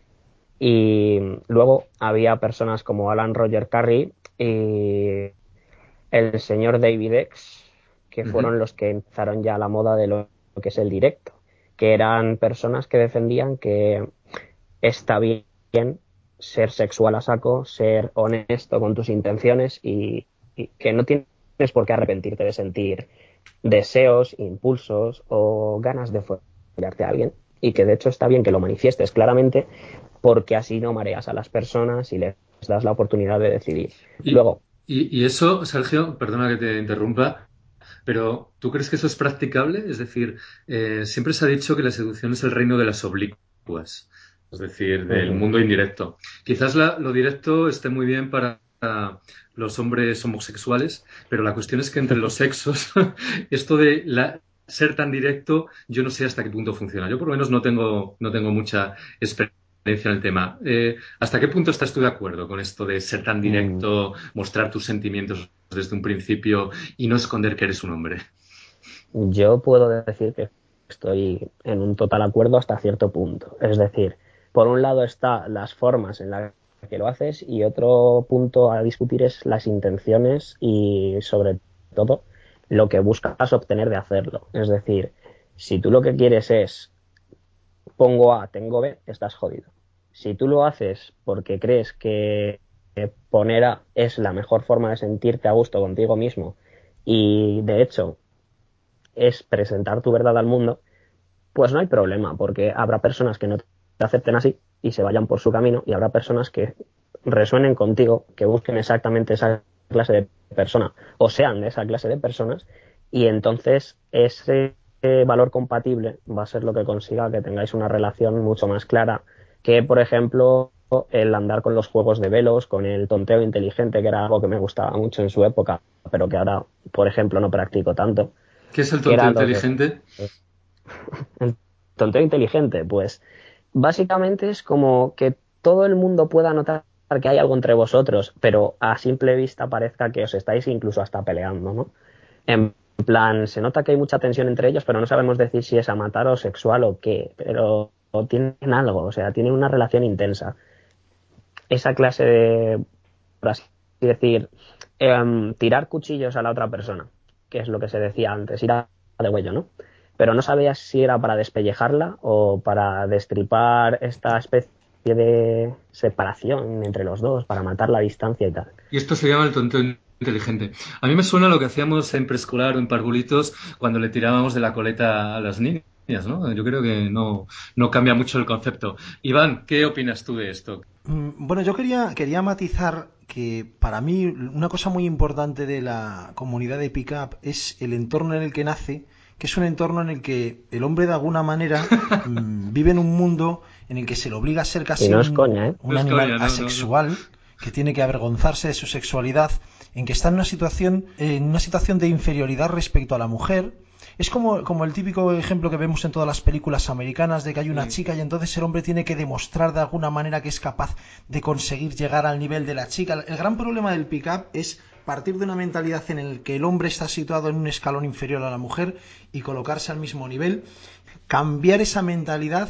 y luego había personas como Alan Roger Curry y el señor David X, que fueron los que empezaron ya la moda de lo que es el directo, que eran personas que defendían que está bien ser sexual a saco, ser honesto con tus intenciones y que no tienes por qué arrepentirte de sentir deseos, impulsos o ganas de follarte a alguien, y que de hecho está bien que lo manifiestes claramente porque así no mareas a las personas y les das la oportunidad de decidir. Y, Luego, y eso, Sergio, perdona que te interrumpa, pero ¿tú crees que eso es practicable? Es decir, siempre se ha dicho que la seducción es el reino de las oblicuas, es decir, del mundo indirecto. Quizás lo directo esté muy bien para los hombres homosexuales, pero la cuestión es que entre los sexos, esto de ser tan directo, yo no sé hasta qué punto funciona. Yo por lo menos no tengo mucha experiencia en el tema. ¿Hasta qué punto estás tú de acuerdo con esto de ser tan directo, mostrar tus sentimientos desde un principio y no esconder que eres un hombre? yo puedo decir que estoy en un total acuerdo hasta cierto punto. Es decir, por un lado está las formas en las que lo haces y otro punto a discutir es las intenciones y sobre todo lo que buscas obtener de hacerlo. Es decir, si tú lo que quieres es pongo A, tengo B, estás jodido. Si tú lo haces porque crees que poner A es la mejor forma de sentirte a gusto contigo mismo y de hecho es presentar tu verdad al mundo, pues no hay problema, porque habrá personas que no te acepten así y se vayan por su camino, y habrá personas que resuenen contigo, que busquen exactamente esa clase de persona o sean de esa clase de personas, y entonces ese valor compatible va a ser lo que consiga que tengáis una relación mucho más clara que, por ejemplo, el andar con los juegos de velos, con el tonteo inteligente, que era algo que me gustaba mucho en su época, pero que ahora, por ejemplo, no practico tanto, ¿Qué es el que tonteo era lo de inteligente? el tonteo inteligente. Pues básicamente es como que todo el mundo pueda notar que hay algo entre vosotros, pero a simple vista parezca que os estáis incluso hasta peleando, ¿no? En plan, se nota que hay mucha tensión entre ellos, pero no sabemos decir si es a matar o sexual o qué, pero tienen algo, o sea, tienen una relación intensa. Esa clase de, por así decir, tirar cuchillos a la otra persona, que es lo que se decía antes, ir a de huello, ¿no? pero no sabía si era para despellejarla o para destripar esta especie de separación entre los dos, para matar la distancia y tal. Y esto se llama el tonteo inteligente. A mí me suena lo que hacíamos en preescolar o en parvulitos cuando le tirábamos de la coleta a las niñas, ¿no? Yo creo que no cambia mucho el concepto. Iván, ¿qué opinas tú de esto? Bueno, yo quería matizar que para mí una cosa muy importante de la comunidad de Pickup es el entorno en el que nace, que es un entorno en el que el hombre de alguna manera vive en un mundo en el que se le obliga a ser Y casi no es coña, ¿eh? un No es animal coña, no. asexual, que tiene que avergonzarse de su sexualidad, en que está en una situación de inferioridad respecto a la mujer. Es como el típico ejemplo que vemos en todas las películas americanas de que hay una Sí. chica y entonces el hombre tiene que demostrar de alguna manera que es capaz de conseguir llegar al nivel de la chica. El gran problema del pick-up es partir de una mentalidad en la que el hombre está situado en un escalón inferior a la mujer y colocarse al mismo nivel, cambiar esa mentalidad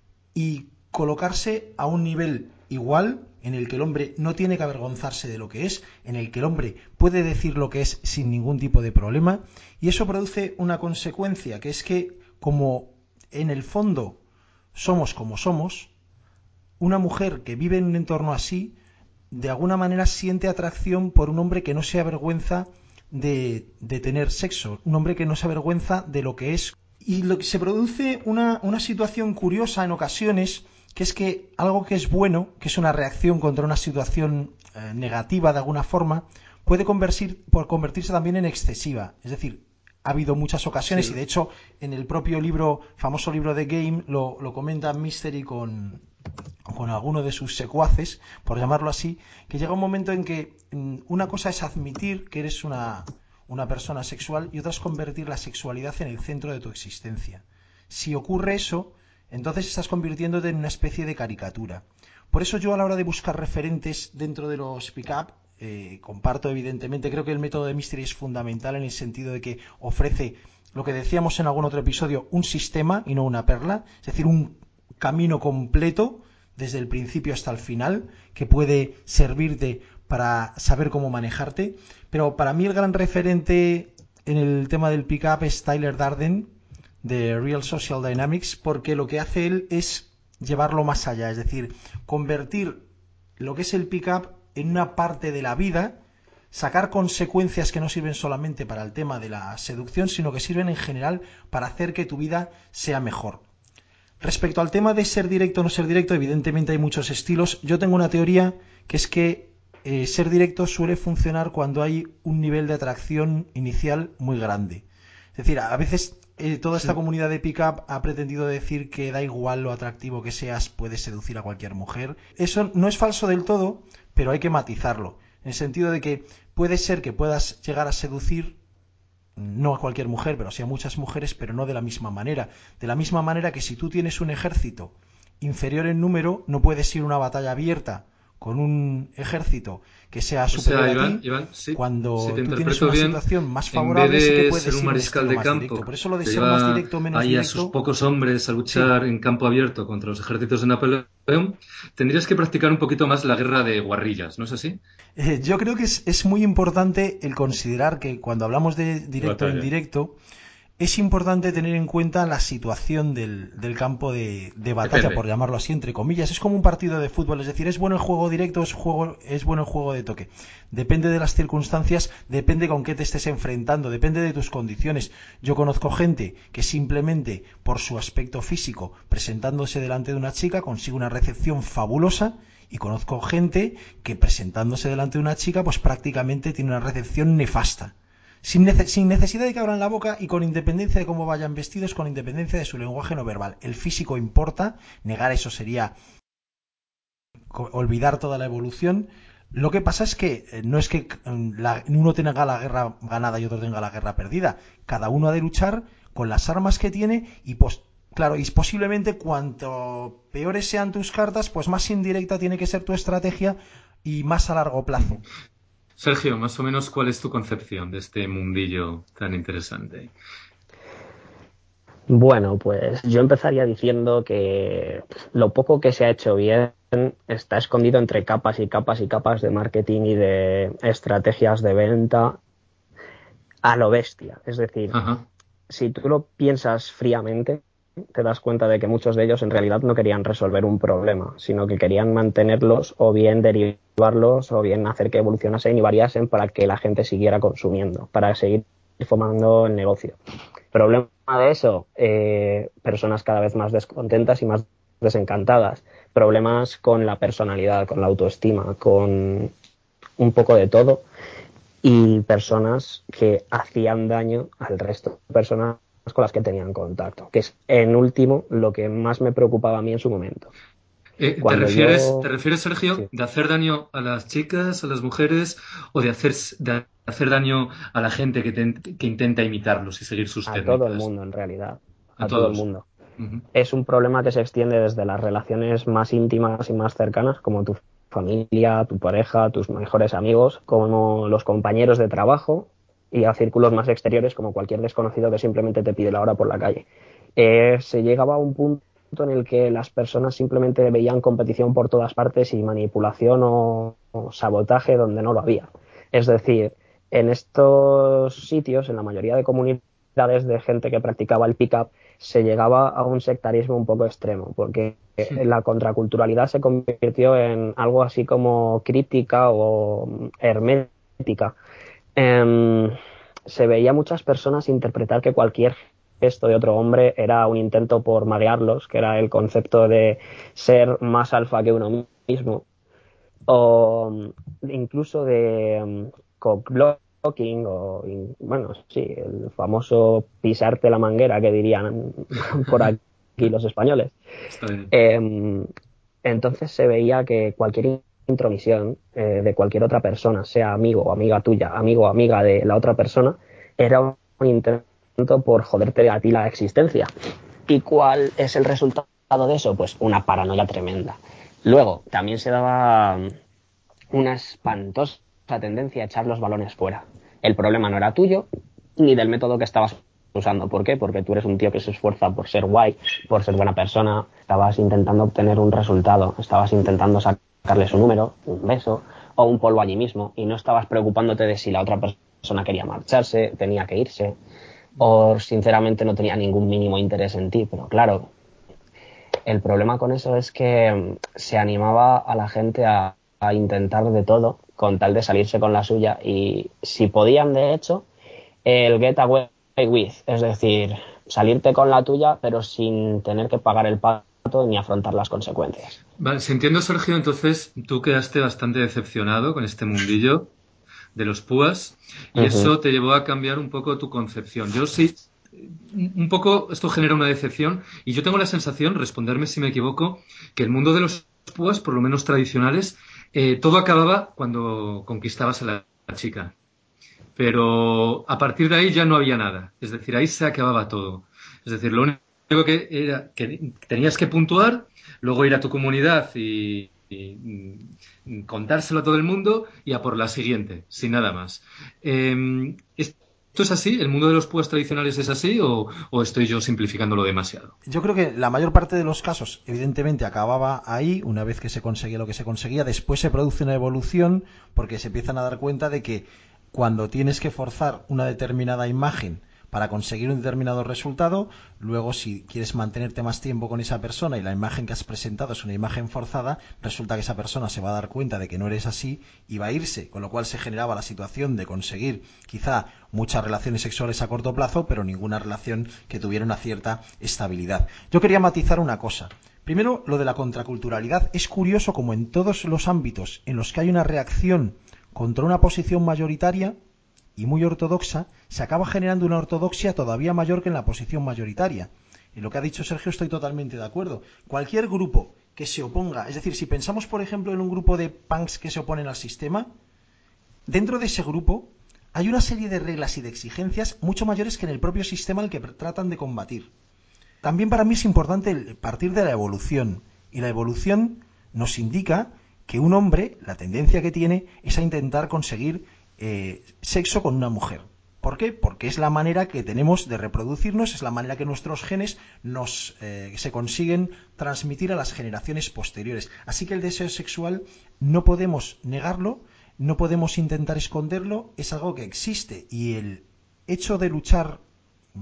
y colocarse a un nivel igual en el que el hombre no tiene que avergonzarse de lo que es, en el que el hombre puede decir lo que es sin ningún tipo de problema, y eso produce una consecuencia, que es que como en el fondo somos como somos, una mujer que vive en un entorno así, de alguna manera siente atracción por un hombre que no se avergüenza de tener sexo, un hombre que no se avergüenza de lo que es. Y lo que se produce una situación curiosa en ocasiones, que es que algo que es bueno, que es una reacción contra una situación negativa de alguna forma, puede convertirse también en excesiva. Es decir, ha habido muchas ocasiones, y Sí. de hecho en el propio famoso libro de Game, lo comenta Mystery con alguno de sus secuaces, por llamarlo así, que llega un momento en que una cosa es admitir que eres una persona sexual y otra es convertir la sexualidad en el centro de tu existencia. Si ocurre eso, entonces estás convirtiéndote en una especie de caricatura. Por eso yo, a la hora de buscar referentes dentro de los pick-up, comparto evidentemente, creo que el método de Mystery es fundamental en el sentido de que ofrece, lo que decíamos en algún otro episodio, un sistema y no una perla, es decir, un camino completo desde el principio hasta el final que puede servirte para saber cómo manejarte. Pero para mí el gran referente en el tema del pick-up es Tyler Darden, de Real Social Dynamics, porque lo que hace él es llevarlo más allá, es decir, convertir lo que es el pick-up en una parte de la vida, sacar consecuencias que no sirven solamente para el tema de la seducción, sino que sirven en general para hacer que tu vida sea mejor. Respecto al tema de ser directo o no ser directo, evidentemente hay muchos estilos. Yo tengo una teoría, que es que ser directo suele funcionar cuando hay un nivel de atracción inicial muy grande. Es decir, a veces toda esta Sí. comunidad de pick-up ha pretendido decir que da igual lo atractivo que seas, puedes seducir a cualquier mujer. Eso no es falso del todo, pero hay que matizarlo. En el sentido de que puede ser que puedas llegar a seducir no a cualquier mujer, pero sí a muchas mujeres, pero no de la misma manera. De la misma manera que si tú tienes un ejército inferior en número, no puedes ir a una batalla abierta con un ejército que sea O sea, superior a ti. Iván, sí, si Cuando te tú tienes interpreto una bien, situación más en vez favorable, sí que de ser puedes un ir a un mariscal estilo de más directo. campo Por eso lo de que ser más lleva directo o menos ahí a sus directo, pocos hombres a sí. luchar en campo abierto contra los ejércitos de Napoleón, tendrías que practicar un poquito más la guerra de guerrillas, ¿no es así? Yo creo que es muy importante el considerar que cuando hablamos de De directo o batalla. indirecto, es importante tener en cuenta la situación del campo de batalla, por Depende. llamarlo así, entre comillas. Es como un partido de fútbol, es decir, es bueno el juego directo, es bueno el juego de toque. Depende de las circunstancias, depende con qué te estés enfrentando, depende de tus condiciones. Yo conozco gente que simplemente por su aspecto físico, presentándose delante de una chica, consigue una recepción fabulosa, y conozco gente que presentándose delante de una chica, pues prácticamente tiene una recepción nefasta. Sin necesidad de que abran la boca y con independencia de cómo vayan vestidos, con independencia de su lenguaje no verbal. El físico importa, negar eso sería olvidar toda la evolución. Lo que pasa es que no es que uno tenga la guerra ganada y otro tenga la guerra perdida. Cada uno ha de luchar con las armas que tiene y claro, y posiblemente cuanto peores sean tus cartas, pues más indirecta tiene que ser tu estrategia y más a largo plazo. Sergio, más o menos, ¿cuál es tu concepción de este mundillo tan interesante? Bueno, pues yo empezaría diciendo que lo poco que se ha hecho bien está escondido entre capas y capas y capas de marketing y de estrategias de venta a lo bestia. Es decir, Ajá. si tú lo piensas fríamente, te das cuenta de que muchos de ellos en realidad no querían resolver un problema, sino que querían mantenerlos o bien derivarlos o bien hacer que evolucionasen y variasen para que la gente siguiera consumiendo, para seguir formando el negocio. Problema de eso, personas cada vez más descontentas y más desencantadas. Problemas con la personalidad, con la autoestima, con un poco de todo. Y personas que hacían daño al resto de personas con las que tenían contacto, que es en último lo que más me preocupaba a mí en su momento. ¿Te Cuando refieres, yo... te refieres, Sergio, Sí, de hacer daño a las chicas, a las mujeres, o de hacer daño a la gente que intenta imitarlos y seguir sus a todo el técnicas? mundo en realidad, A a todo el todos. mundo. Ujú. Es un problema que se extiende desde las relaciones más íntimas y más cercanas, como tu familia, tu pareja, tus mejores amigos, como los compañeros de trabajo y a círculos más exteriores, como cualquier desconocido que simplemente te pide la hora por la calle. Se llegaba a un punto en el que las personas simplemente veían competición por todas partes y manipulación o sabotaje donde no lo había. Es decir, en estos sitios, en la mayoría de comunidades de gente que practicaba el pick-up, se llegaba a un sectarismo un poco extremo, porque la contraculturalidad se convirtió en algo así como crítica o hermética. Eh, Se veía muchas personas interpretar que cualquier gesto de otro hombre era un intento por marearlos, que era el concepto de ser más alfa que uno mismo, o incluso de cockblocking o, bueno, sí, el famoso pisarte la manguera que dirían por aquí los españoles. Está bien. Eh, entonces se veía que cualquier intromisión de cualquier otra persona, sea amigo o amiga tuya, amigo o amiga de la otra persona, era un intento por joderte a ti la existencia. ¿Y cuál es el resultado de eso? Pues una paranoia tremenda. Luego, también se daba una espantosa tendencia a echar los balones fuera. El problema no era tuyo ni del método que estabas usando. ¿Por qué? Porque tú eres un tío que se esfuerza por ser guay, por ser buena persona, estabas intentando obtener un resultado, estabas intentando sacarle su número, un beso o un polvo allí mismo y no estabas preocupándote de si la otra persona quería marcharse, tenía que irse o sinceramente no tenía ningún mínimo interés en ti. Pero claro, el problema con eso es que se animaba a la gente a intentar de todo con tal de salirse con la suya y si podían, de hecho, el get away with, es decir, salirte con la tuya pero sin tener que pagar el pato ni afrontar las consecuencias. Vale, si entiendo, Sergio, entonces tú quedaste bastante decepcionado con este mundillo de los púas y Ujú. eso te llevó a cambiar un poco tu concepción. Yo sí, un poco esto genera una decepción y yo tengo la sensación, responderme si me equivoco, que el mundo de los púas, por lo menos tradicionales, todo acababa cuando conquistabas a la chica. Pero a partir de ahí ya no había nada. Es decir, ahí se acababa todo. Es decir, lo único que era que tenías que puntuar, luego ir a tu comunidad y contárselo a todo el mundo y a por la siguiente, sin nada más. ¿Esto es así? ¿El mundo de los púas tradicionales es así o estoy yo simplificándolo demasiado? Yo creo que la mayor parte de los casos, evidentemente, acababa ahí, una vez que se conseguía lo que se conseguía. Después se produce una evolución porque se empiezan a dar cuenta de que cuando tienes que forzar una determinada imagen para conseguir un determinado resultado, luego si quieres mantenerte más tiempo con esa persona y la imagen que has presentado es una imagen forzada, resulta que esa persona se va a dar cuenta de que no eres así y va a irse, con lo cual se generaba la situación de conseguir quizá muchas relaciones sexuales a corto plazo, pero ninguna relación que tuviera una cierta estabilidad. Yo quería matizar una cosa. Primero, lo de la contraculturalidad. Es curioso como en todos los ámbitos en los que hay una reacción contra una posición mayoritaria y muy ortodoxa, se acaba generando una ortodoxia todavía mayor que en la posición mayoritaria. En lo que ha dicho Sergio estoy totalmente de acuerdo. Cualquier grupo que se oponga, es decir, si pensamos por ejemplo en un grupo de punks que se oponen al sistema, dentro de ese grupo hay una serie de reglas y de exigencias mucho mayores que en el propio sistema al que tratan de combatir. También para mí es importante partir de la evolución. Y la evolución nos indica que un hombre, la tendencia que tiene es a intentar conseguir sexo con una mujer. ¿Por qué? Porque es la manera que tenemos de reproducirnos, es la manera que nuestros genes se consiguen transmitir a las generaciones posteriores. Así que el deseo sexual no podemos negarlo, no podemos intentar esconderlo, es algo que existe. Y el hecho de luchar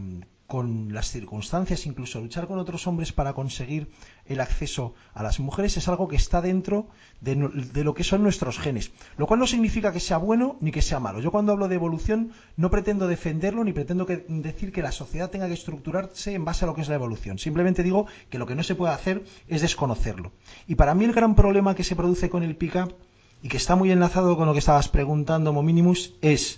con las circunstancias, incluso luchar con otros hombres para conseguir el acceso a las mujeres, es algo que está dentro de lo que son nuestros genes, lo cual no significa que sea bueno ni que sea malo. Yo cuando hablo de evolución no pretendo defenderlo ni pretendo decir que la sociedad tenga que estructurarse en base a lo que es la evolución, simplemente digo que lo que no se puede hacer es desconocerlo. Y para mí el gran problema que se produce con el pick-up, y que está muy enlazado con lo que estabas preguntando, Mominimus,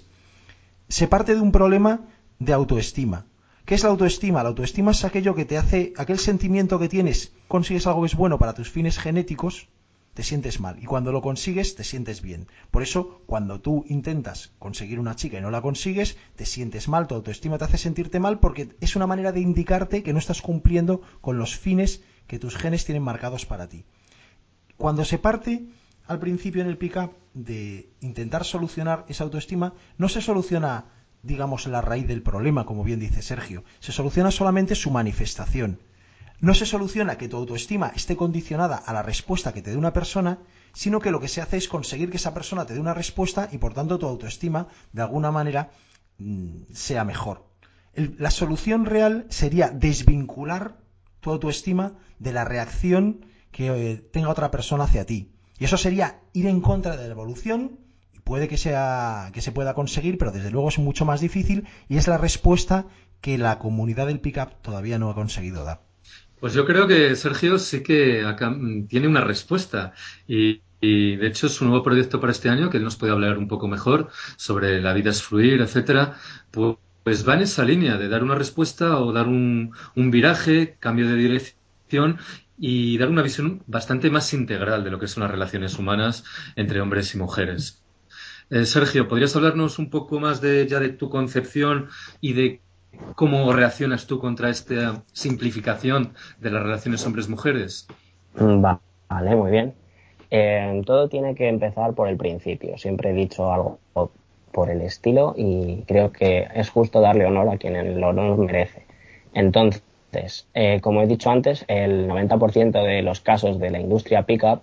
se parte de un problema de autoestima. ¿Qué es la autoestima? La autoestima es aquello que te hace, aquel sentimiento que tienes, consigues algo que es bueno para tus fines genéticos, te sientes mal. Y cuando lo consigues, te sientes bien. Por eso, cuando tú intentas conseguir una chica y no la consigues, te sientes mal, tu autoestima te hace sentirte mal porque es una manera de indicarte que no estás cumpliendo con los fines que tus genes tienen marcados para ti. Cuando se parte al principio en el pick-up de intentar solucionar esa autoestima, no se soluciona, digamos, la raíz del problema, como bien dice Sergio, se soluciona solamente su manifestación. No se soluciona que tu autoestima esté condicionada a la respuesta que te dé una persona, sino que lo que se hace es conseguir que esa persona te dé una respuesta y por tanto tu autoestima de alguna manera sea mejor. La solución real sería desvincular tu autoestima de la reacción que tenga otra persona hacia ti. Y eso sería ir en contra de la evolución, y puede que se pueda conseguir, pero desde luego es mucho más difícil y es la respuesta que la comunidad del pick-up todavía no ha conseguido dar. Pues yo creo que Sergio sí que tiene una respuesta y de hecho su nuevo proyecto para este año, que él nos puede hablar un poco mejor sobre la vida es fluir, etcétera, pues va en esa línea de dar una respuesta o dar un viraje, cambio de dirección y dar una visión bastante más integral de lo que son las relaciones humanas entre hombres y mujeres. Sergio, ¿podrías hablarnos un poco más ya de tu concepción y de cómo reaccionas tú contra esta simplificación de las relaciones hombres-mujeres? Vale, muy bien. Todo tiene que empezar por el principio. Siempre he dicho algo por el estilo y creo que es justo darle honor a quien el honor merece. Entonces, como he dicho antes, el 90% de los casos de la industria pickup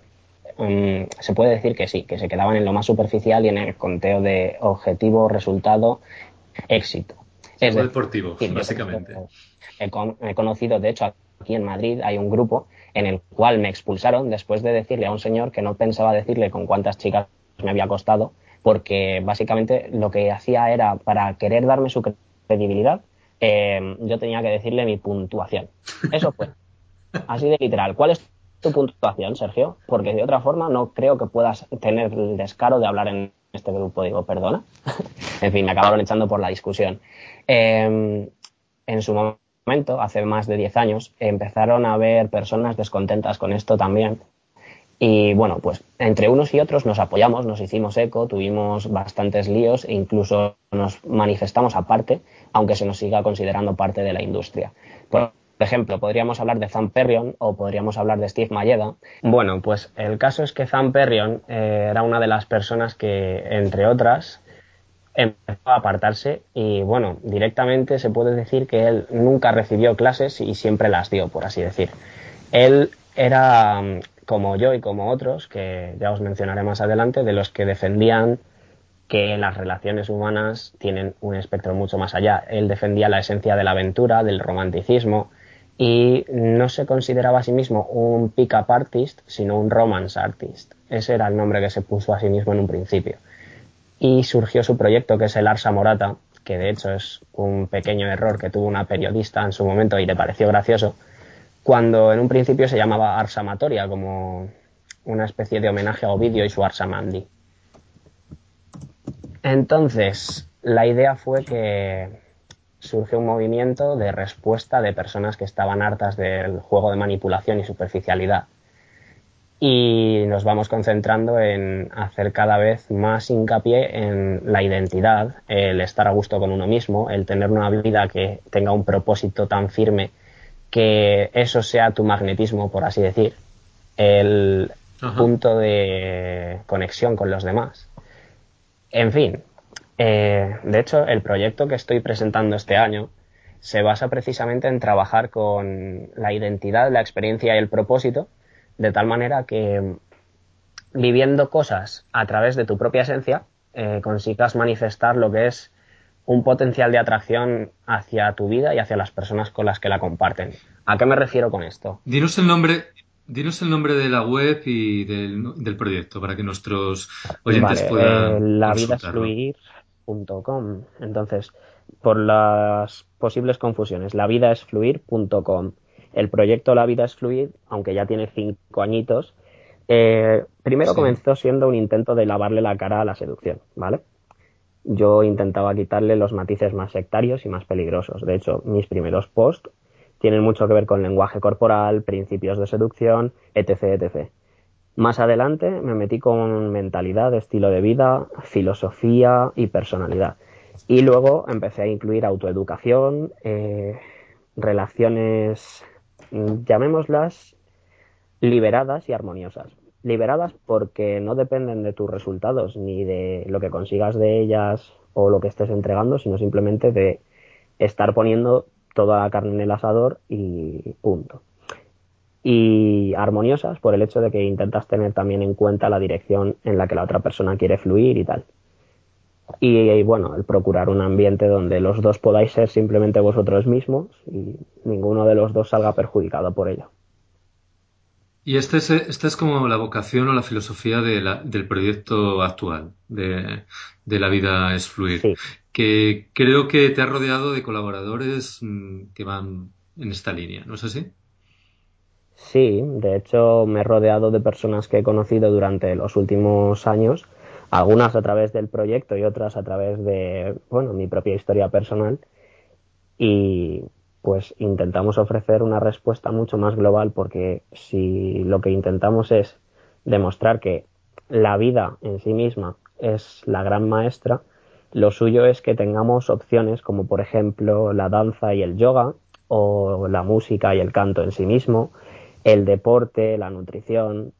se puede decir que sí, que se quedaban en lo más superficial y en el conteo de objetivo, resultado, éxito. Es Algo decir, deportivo, yo básicamente. he conocido, de hecho, aquí en Madrid hay un grupo en el cual me expulsaron después de decirle a un señor que no pensaba decirle con cuántas chicas me había acostado, porque básicamente lo que hacía era, para querer darme su credibilidad, yo tenía que decirle mi puntuación. Eso fue, así de literal. ¿Cuál es tu puntuación, Sergio? Porque de otra forma no creo que puedas tener el descaro de hablar en este grupo. Digo, perdona. En fin, me acabaron echando por la discusión. En su momento, hace más de 10 años, empezaron a haber personas descontentas con esto también. Y bueno, pues entre unos y otros nos apoyamos, nos hicimos eco, tuvimos bastantes líos e incluso nos manifestamos aparte, aunque se nos siga considerando parte de la industria. Por ejemplo, podríamos hablar de Sam Perrion o podríamos hablar de Steve Mayeda. Bueno, pues el caso es que Sam Perrion era una de las personas que, entre otras, empezó a apartarse y bueno, directamente se puede decir que él nunca recibió clases y siempre las dio, por así decir. Él era como yo y como otros, que ya os mencionaré más adelante, de los que defendían que las relaciones humanas tienen un espectro mucho más allá. Él defendía la esencia de la aventura, del romanticismo y no se consideraba a sí mismo un pick-up artist, sino un romance artist. Ese era el nombre que se puso a sí mismo en un principio. Y surgió su proyecto, que es el Arsa Morata, que de hecho es un pequeño error que tuvo una periodista en su momento y le pareció gracioso, cuando en un principio se llamaba Arsa Amatoria, como una especie de homenaje a Ovidio y su Arsa Mandi. Entonces, la idea fue que surgió un movimiento de respuesta de personas que estaban hartas del juego de manipulación y superficialidad. Y nos vamos concentrando en hacer cada vez más hincapié en la identidad, el estar a gusto con uno mismo, el tener una vida que tenga un propósito tan firme que eso sea tu magnetismo, por así decir, el Ajá. punto de conexión con los demás. En fin, de hecho, el proyecto que estoy presentando este año se basa precisamente en trabajar con la identidad, la experiencia y el propósito, de tal manera que viviendo cosas a través de tu propia esencia, consigas manifestar lo que es un potencial de atracción hacia tu vida y hacia las personas con las que la comparten. ¿A qué me refiero con esto? Dinos el nombre de la web y del proyecto para que nuestros oyentes Vale, puedan consultarlo. lavidasfluir.com. Entonces, por las posibles confusiones, lavidaesfluir.com. El proyecto La Vida es Fluir, aunque ya tiene 5 añitos, primero Sí, comenzó siendo un intento de lavarle la cara a la seducción, ¿vale? Yo intentaba quitarle los matices más sectarios y más peligrosos. De hecho, mis primeros posts tienen mucho que ver con lenguaje corporal, principios de seducción, etc, etc. Más adelante me metí con mentalidad, estilo de vida, filosofía y personalidad. Y luego empecé a incluir autoeducación, relaciones, llamémoslas, liberadas y armoniosas. Liberadas porque no dependen de tus resultados ni de lo que consigas de ellas o lo que estés entregando, sino simplemente de estar poniendo toda la carne en el asador y punto. Y armoniosas por el hecho de que intentas tener también en cuenta la dirección en la que la otra persona quiere fluir y tal. Y bueno, el procurar un ambiente donde los dos podáis ser simplemente vosotros mismos y ninguno de los dos salga perjudicado por ello. y esta es como la vocación o la filosofía del proyecto actual, de La Vida es Fluir, Sí, que creo que te has rodeado de colaboradores que van en esta línea, ¿no es así? sí, de hecho me he rodeado de personas que he conocido durante los últimos años, algunas a través del proyecto y otras a través de, bueno, mi propia historia personal y pues intentamos ofrecer una respuesta mucho más global porque si lo que intentamos es demostrar que la vida en sí misma es la gran maestra, lo suyo es que tengamos opciones como por ejemplo la danza y el yoga o la música y el canto en sí mismo, el deporte, la nutrición,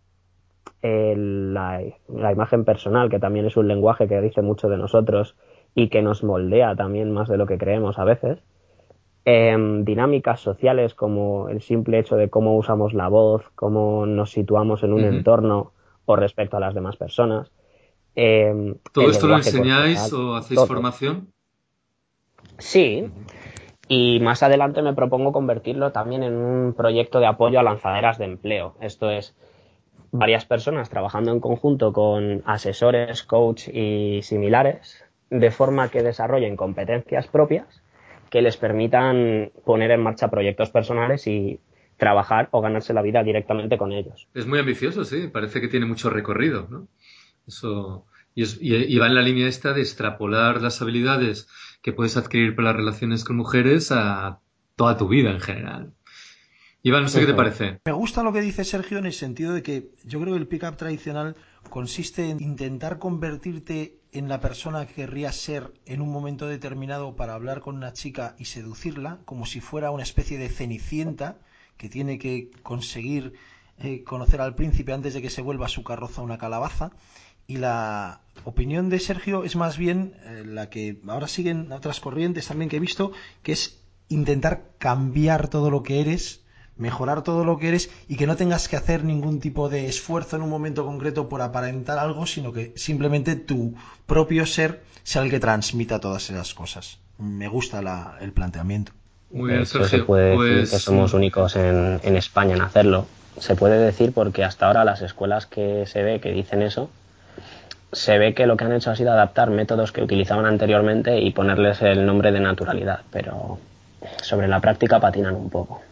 la imagen personal, que también es un lenguaje que dice mucho de nosotros y que nos moldea también más de lo que creemos a veces. Dinámicas sociales como el simple hecho de cómo usamos la voz, cómo nos situamos en un Ujú. entorno o respecto a las demás personas, ¿Todo el esto lo lenguaje enseñáis corporal, o hacéis todo. formación? Sí, Ujú. y más adelante me propongo convertirlo también en un proyecto de apoyo a lanzaderas de empleo. Esto es, varias personas trabajando en conjunto con asesores, coach y similares, de forma que desarrollen competencias propias que les permitan poner en marcha proyectos personales y trabajar o ganarse la vida directamente con ellos. Es muy ambicioso, sí, parece que tiene mucho recorrido, ¿no? Eso, y va en la línea esta de extrapolar las habilidades que puedes adquirir para las relaciones con mujeres a toda tu vida en general. Iván, no sé qué te Uh-huh. parece. Me gusta lo que dice Sergio en el sentido de que yo creo que el pick-up tradicional consiste en intentar convertirte en la persona que querrías ser en un momento determinado para hablar con una chica y seducirla, como si fuera una especie de cenicienta que tiene que conseguir conocer al príncipe antes de que se vuelva su carroza una calabaza. Y la opinión de Sergio es más bien la que ahora siguen otras corrientes también que he visto, que es intentar cambiar todo lo que eres, mejorar todo lo que eres y que no tengas que hacer ningún tipo de esfuerzo en un momento concreto por aparentar algo, sino que simplemente tu propio ser sea el que transmita todas esas cosas. Me gusta el planteamiento. Muy De bien, hecho, se Sergio. puede decir que Pues somos únicos en España en hacerlo. Se puede decir porque hasta ahora las escuelas que se ve que dicen eso, se ve que lo que han hecho ha sido adaptar métodos que utilizaban anteriormente y ponerles el nombre de naturalidad, pero sobre la práctica patinan un poco.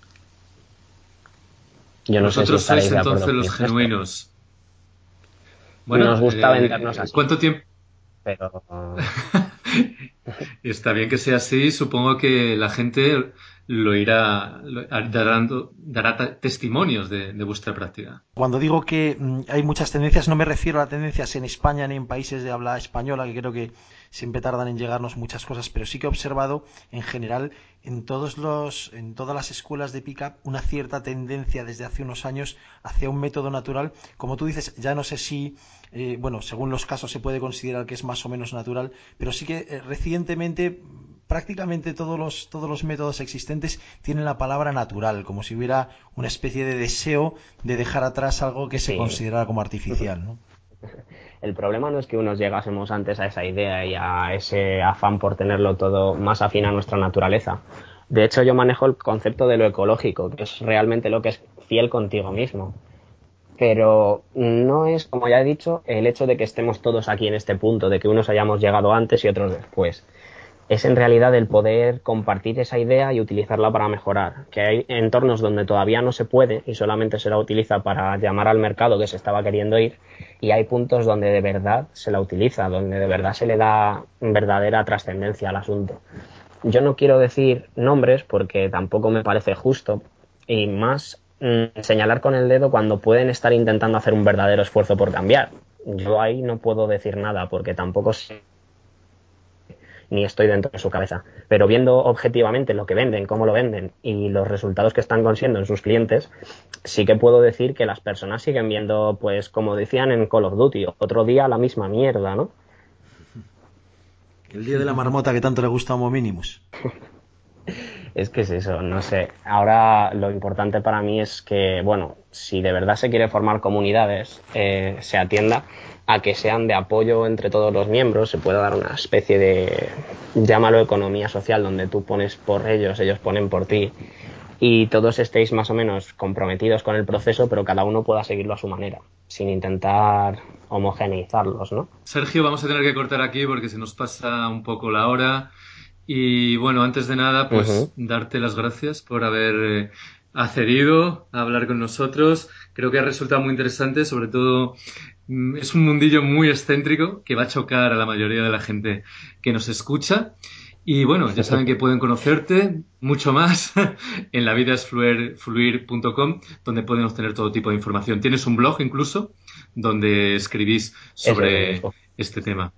Yo no sé si vosotros sois estaréis de acuerdo entonces los conmigo en esto. genuinos. Nos Bueno, gusta vendernos así, ¿cuánto tiempo? pero Está bien que sea así. Supongo que la gente dará testimonios de vuestra práctica. Cuando digo que hay muchas tendencias, no me refiero a tendencias en España ni en países de habla española, que creo que siempre tardan en llegarnos muchas cosas, pero sí que he observado en general en todas las escuelas de pick-up una cierta tendencia desde hace unos años hacia un método natural. Como tú dices, ya no sé si, bueno, según los casos se puede considerar que es más o menos natural, pero sí que recientemente prácticamente todos los métodos existentes tienen la palabra natural, como si hubiera una especie de deseo de dejar atrás algo que se sí. considerara como artificial, ¿no? El problema no es que unos llegásemos antes a esa idea y a ese afán por tenerlo todo más afín a nuestra naturaleza. De hecho, yo manejo el concepto de lo ecológico, que es realmente lo que es fiel contigo mismo. Pero no es, como ya he dicho, el hecho de que estemos todos aquí en este punto, de que unos hayamos llegado antes y otros después. Es en realidad el poder compartir esa idea y utilizarla para mejorar. Que hay entornos donde todavía no se puede y solamente se la utiliza para llamar al mercado que se estaba queriendo ir, y hay puntos donde de verdad se la utiliza, donde de verdad se le da verdadera trascendencia al asunto. Yo no quiero decir nombres porque tampoco me parece justo, y más señalar con el dedo cuando pueden estar intentando hacer un verdadero esfuerzo por cambiar. Yo ahí no puedo decir nada porque tampoco sé ni estoy dentro de su cabeza. Pero viendo objetivamente lo que venden, cómo lo venden y los resultados que están consiguiendo en sus clientes, sí que puedo decir que las personas siguen viendo, pues como decían en Call of Duty, otro día la misma mierda, ¿no? El día de la marmota que tanto le gusta a Homo Minimus. Es que es eso, no sé. Ahora lo importante para mí es que, bueno, si de verdad se quiere formar comunidades, se atienda a que sean de apoyo entre todos los miembros, se pueda dar una especie de, llámalo economía social, donde tú pones por ellos, ellos ponen por ti, y todos estéis más o menos comprometidos con el proceso, pero cada uno pueda seguirlo a su manera, sin intentar homogeneizarlos, ¿no? Sergio, vamos a tener que cortar aquí porque se nos pasa un poco la hora. Y bueno, antes de nada, pues darte las gracias por haber accedido a hablar con nosotros. Creo que ha resultado muy interesante, sobre todo es un mundillo muy excéntrico que va a chocar a la mayoría de la gente que nos escucha. Y bueno, ya saben que pueden conocerte mucho más en lavidasfluir.com, donde pueden obtener todo tipo de información. Tienes un blog incluso donde escribís Ese es el sobre mismo. este tema,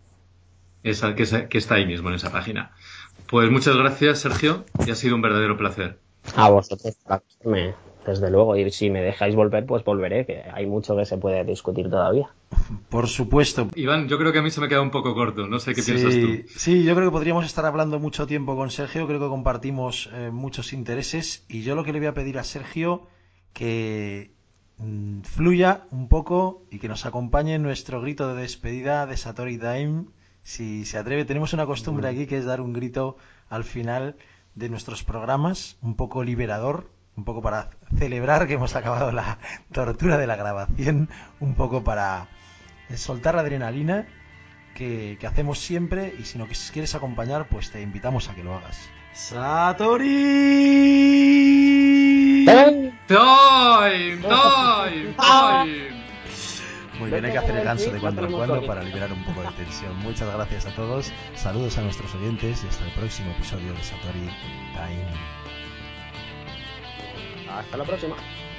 que está ahí mismo en esa página. Pues muchas gracias, Sergio, y ha sido un verdadero placer. A vosotros, desde luego, y si me dejáis volver, pues volveré, que hay mucho que se puede discutir todavía. Por supuesto. Iván, yo creo que a mí se me queda un poco corto, no sé qué piensas tú. Sí, sí, yo creo que podríamos estar hablando mucho tiempo con Sergio, creo que compartimos muchos intereses y yo lo que le voy a pedir a Sergio que fluya un poco y que nos acompañe en nuestro grito de despedida de Satori Time, si se atreve. Tenemos una costumbre aquí que es dar un grito al final de nuestros programas, un poco liberador, un poco para celebrar que hemos acabado la tortura de la grabación, un poco para soltar la adrenalina que hacemos siempre, y si no quieres acompañar, pues te invitamos a que lo hagas. ¡Satori! ¡Time! ¡Time! ¡Time! Muy bien, hay que hacer el ganso de cuando en cuando para liberar un poco de tensión. Muchas gracias a todos, saludos a nuestros oyentes y hasta el próximo episodio de Satori Time. Hasta la próxima.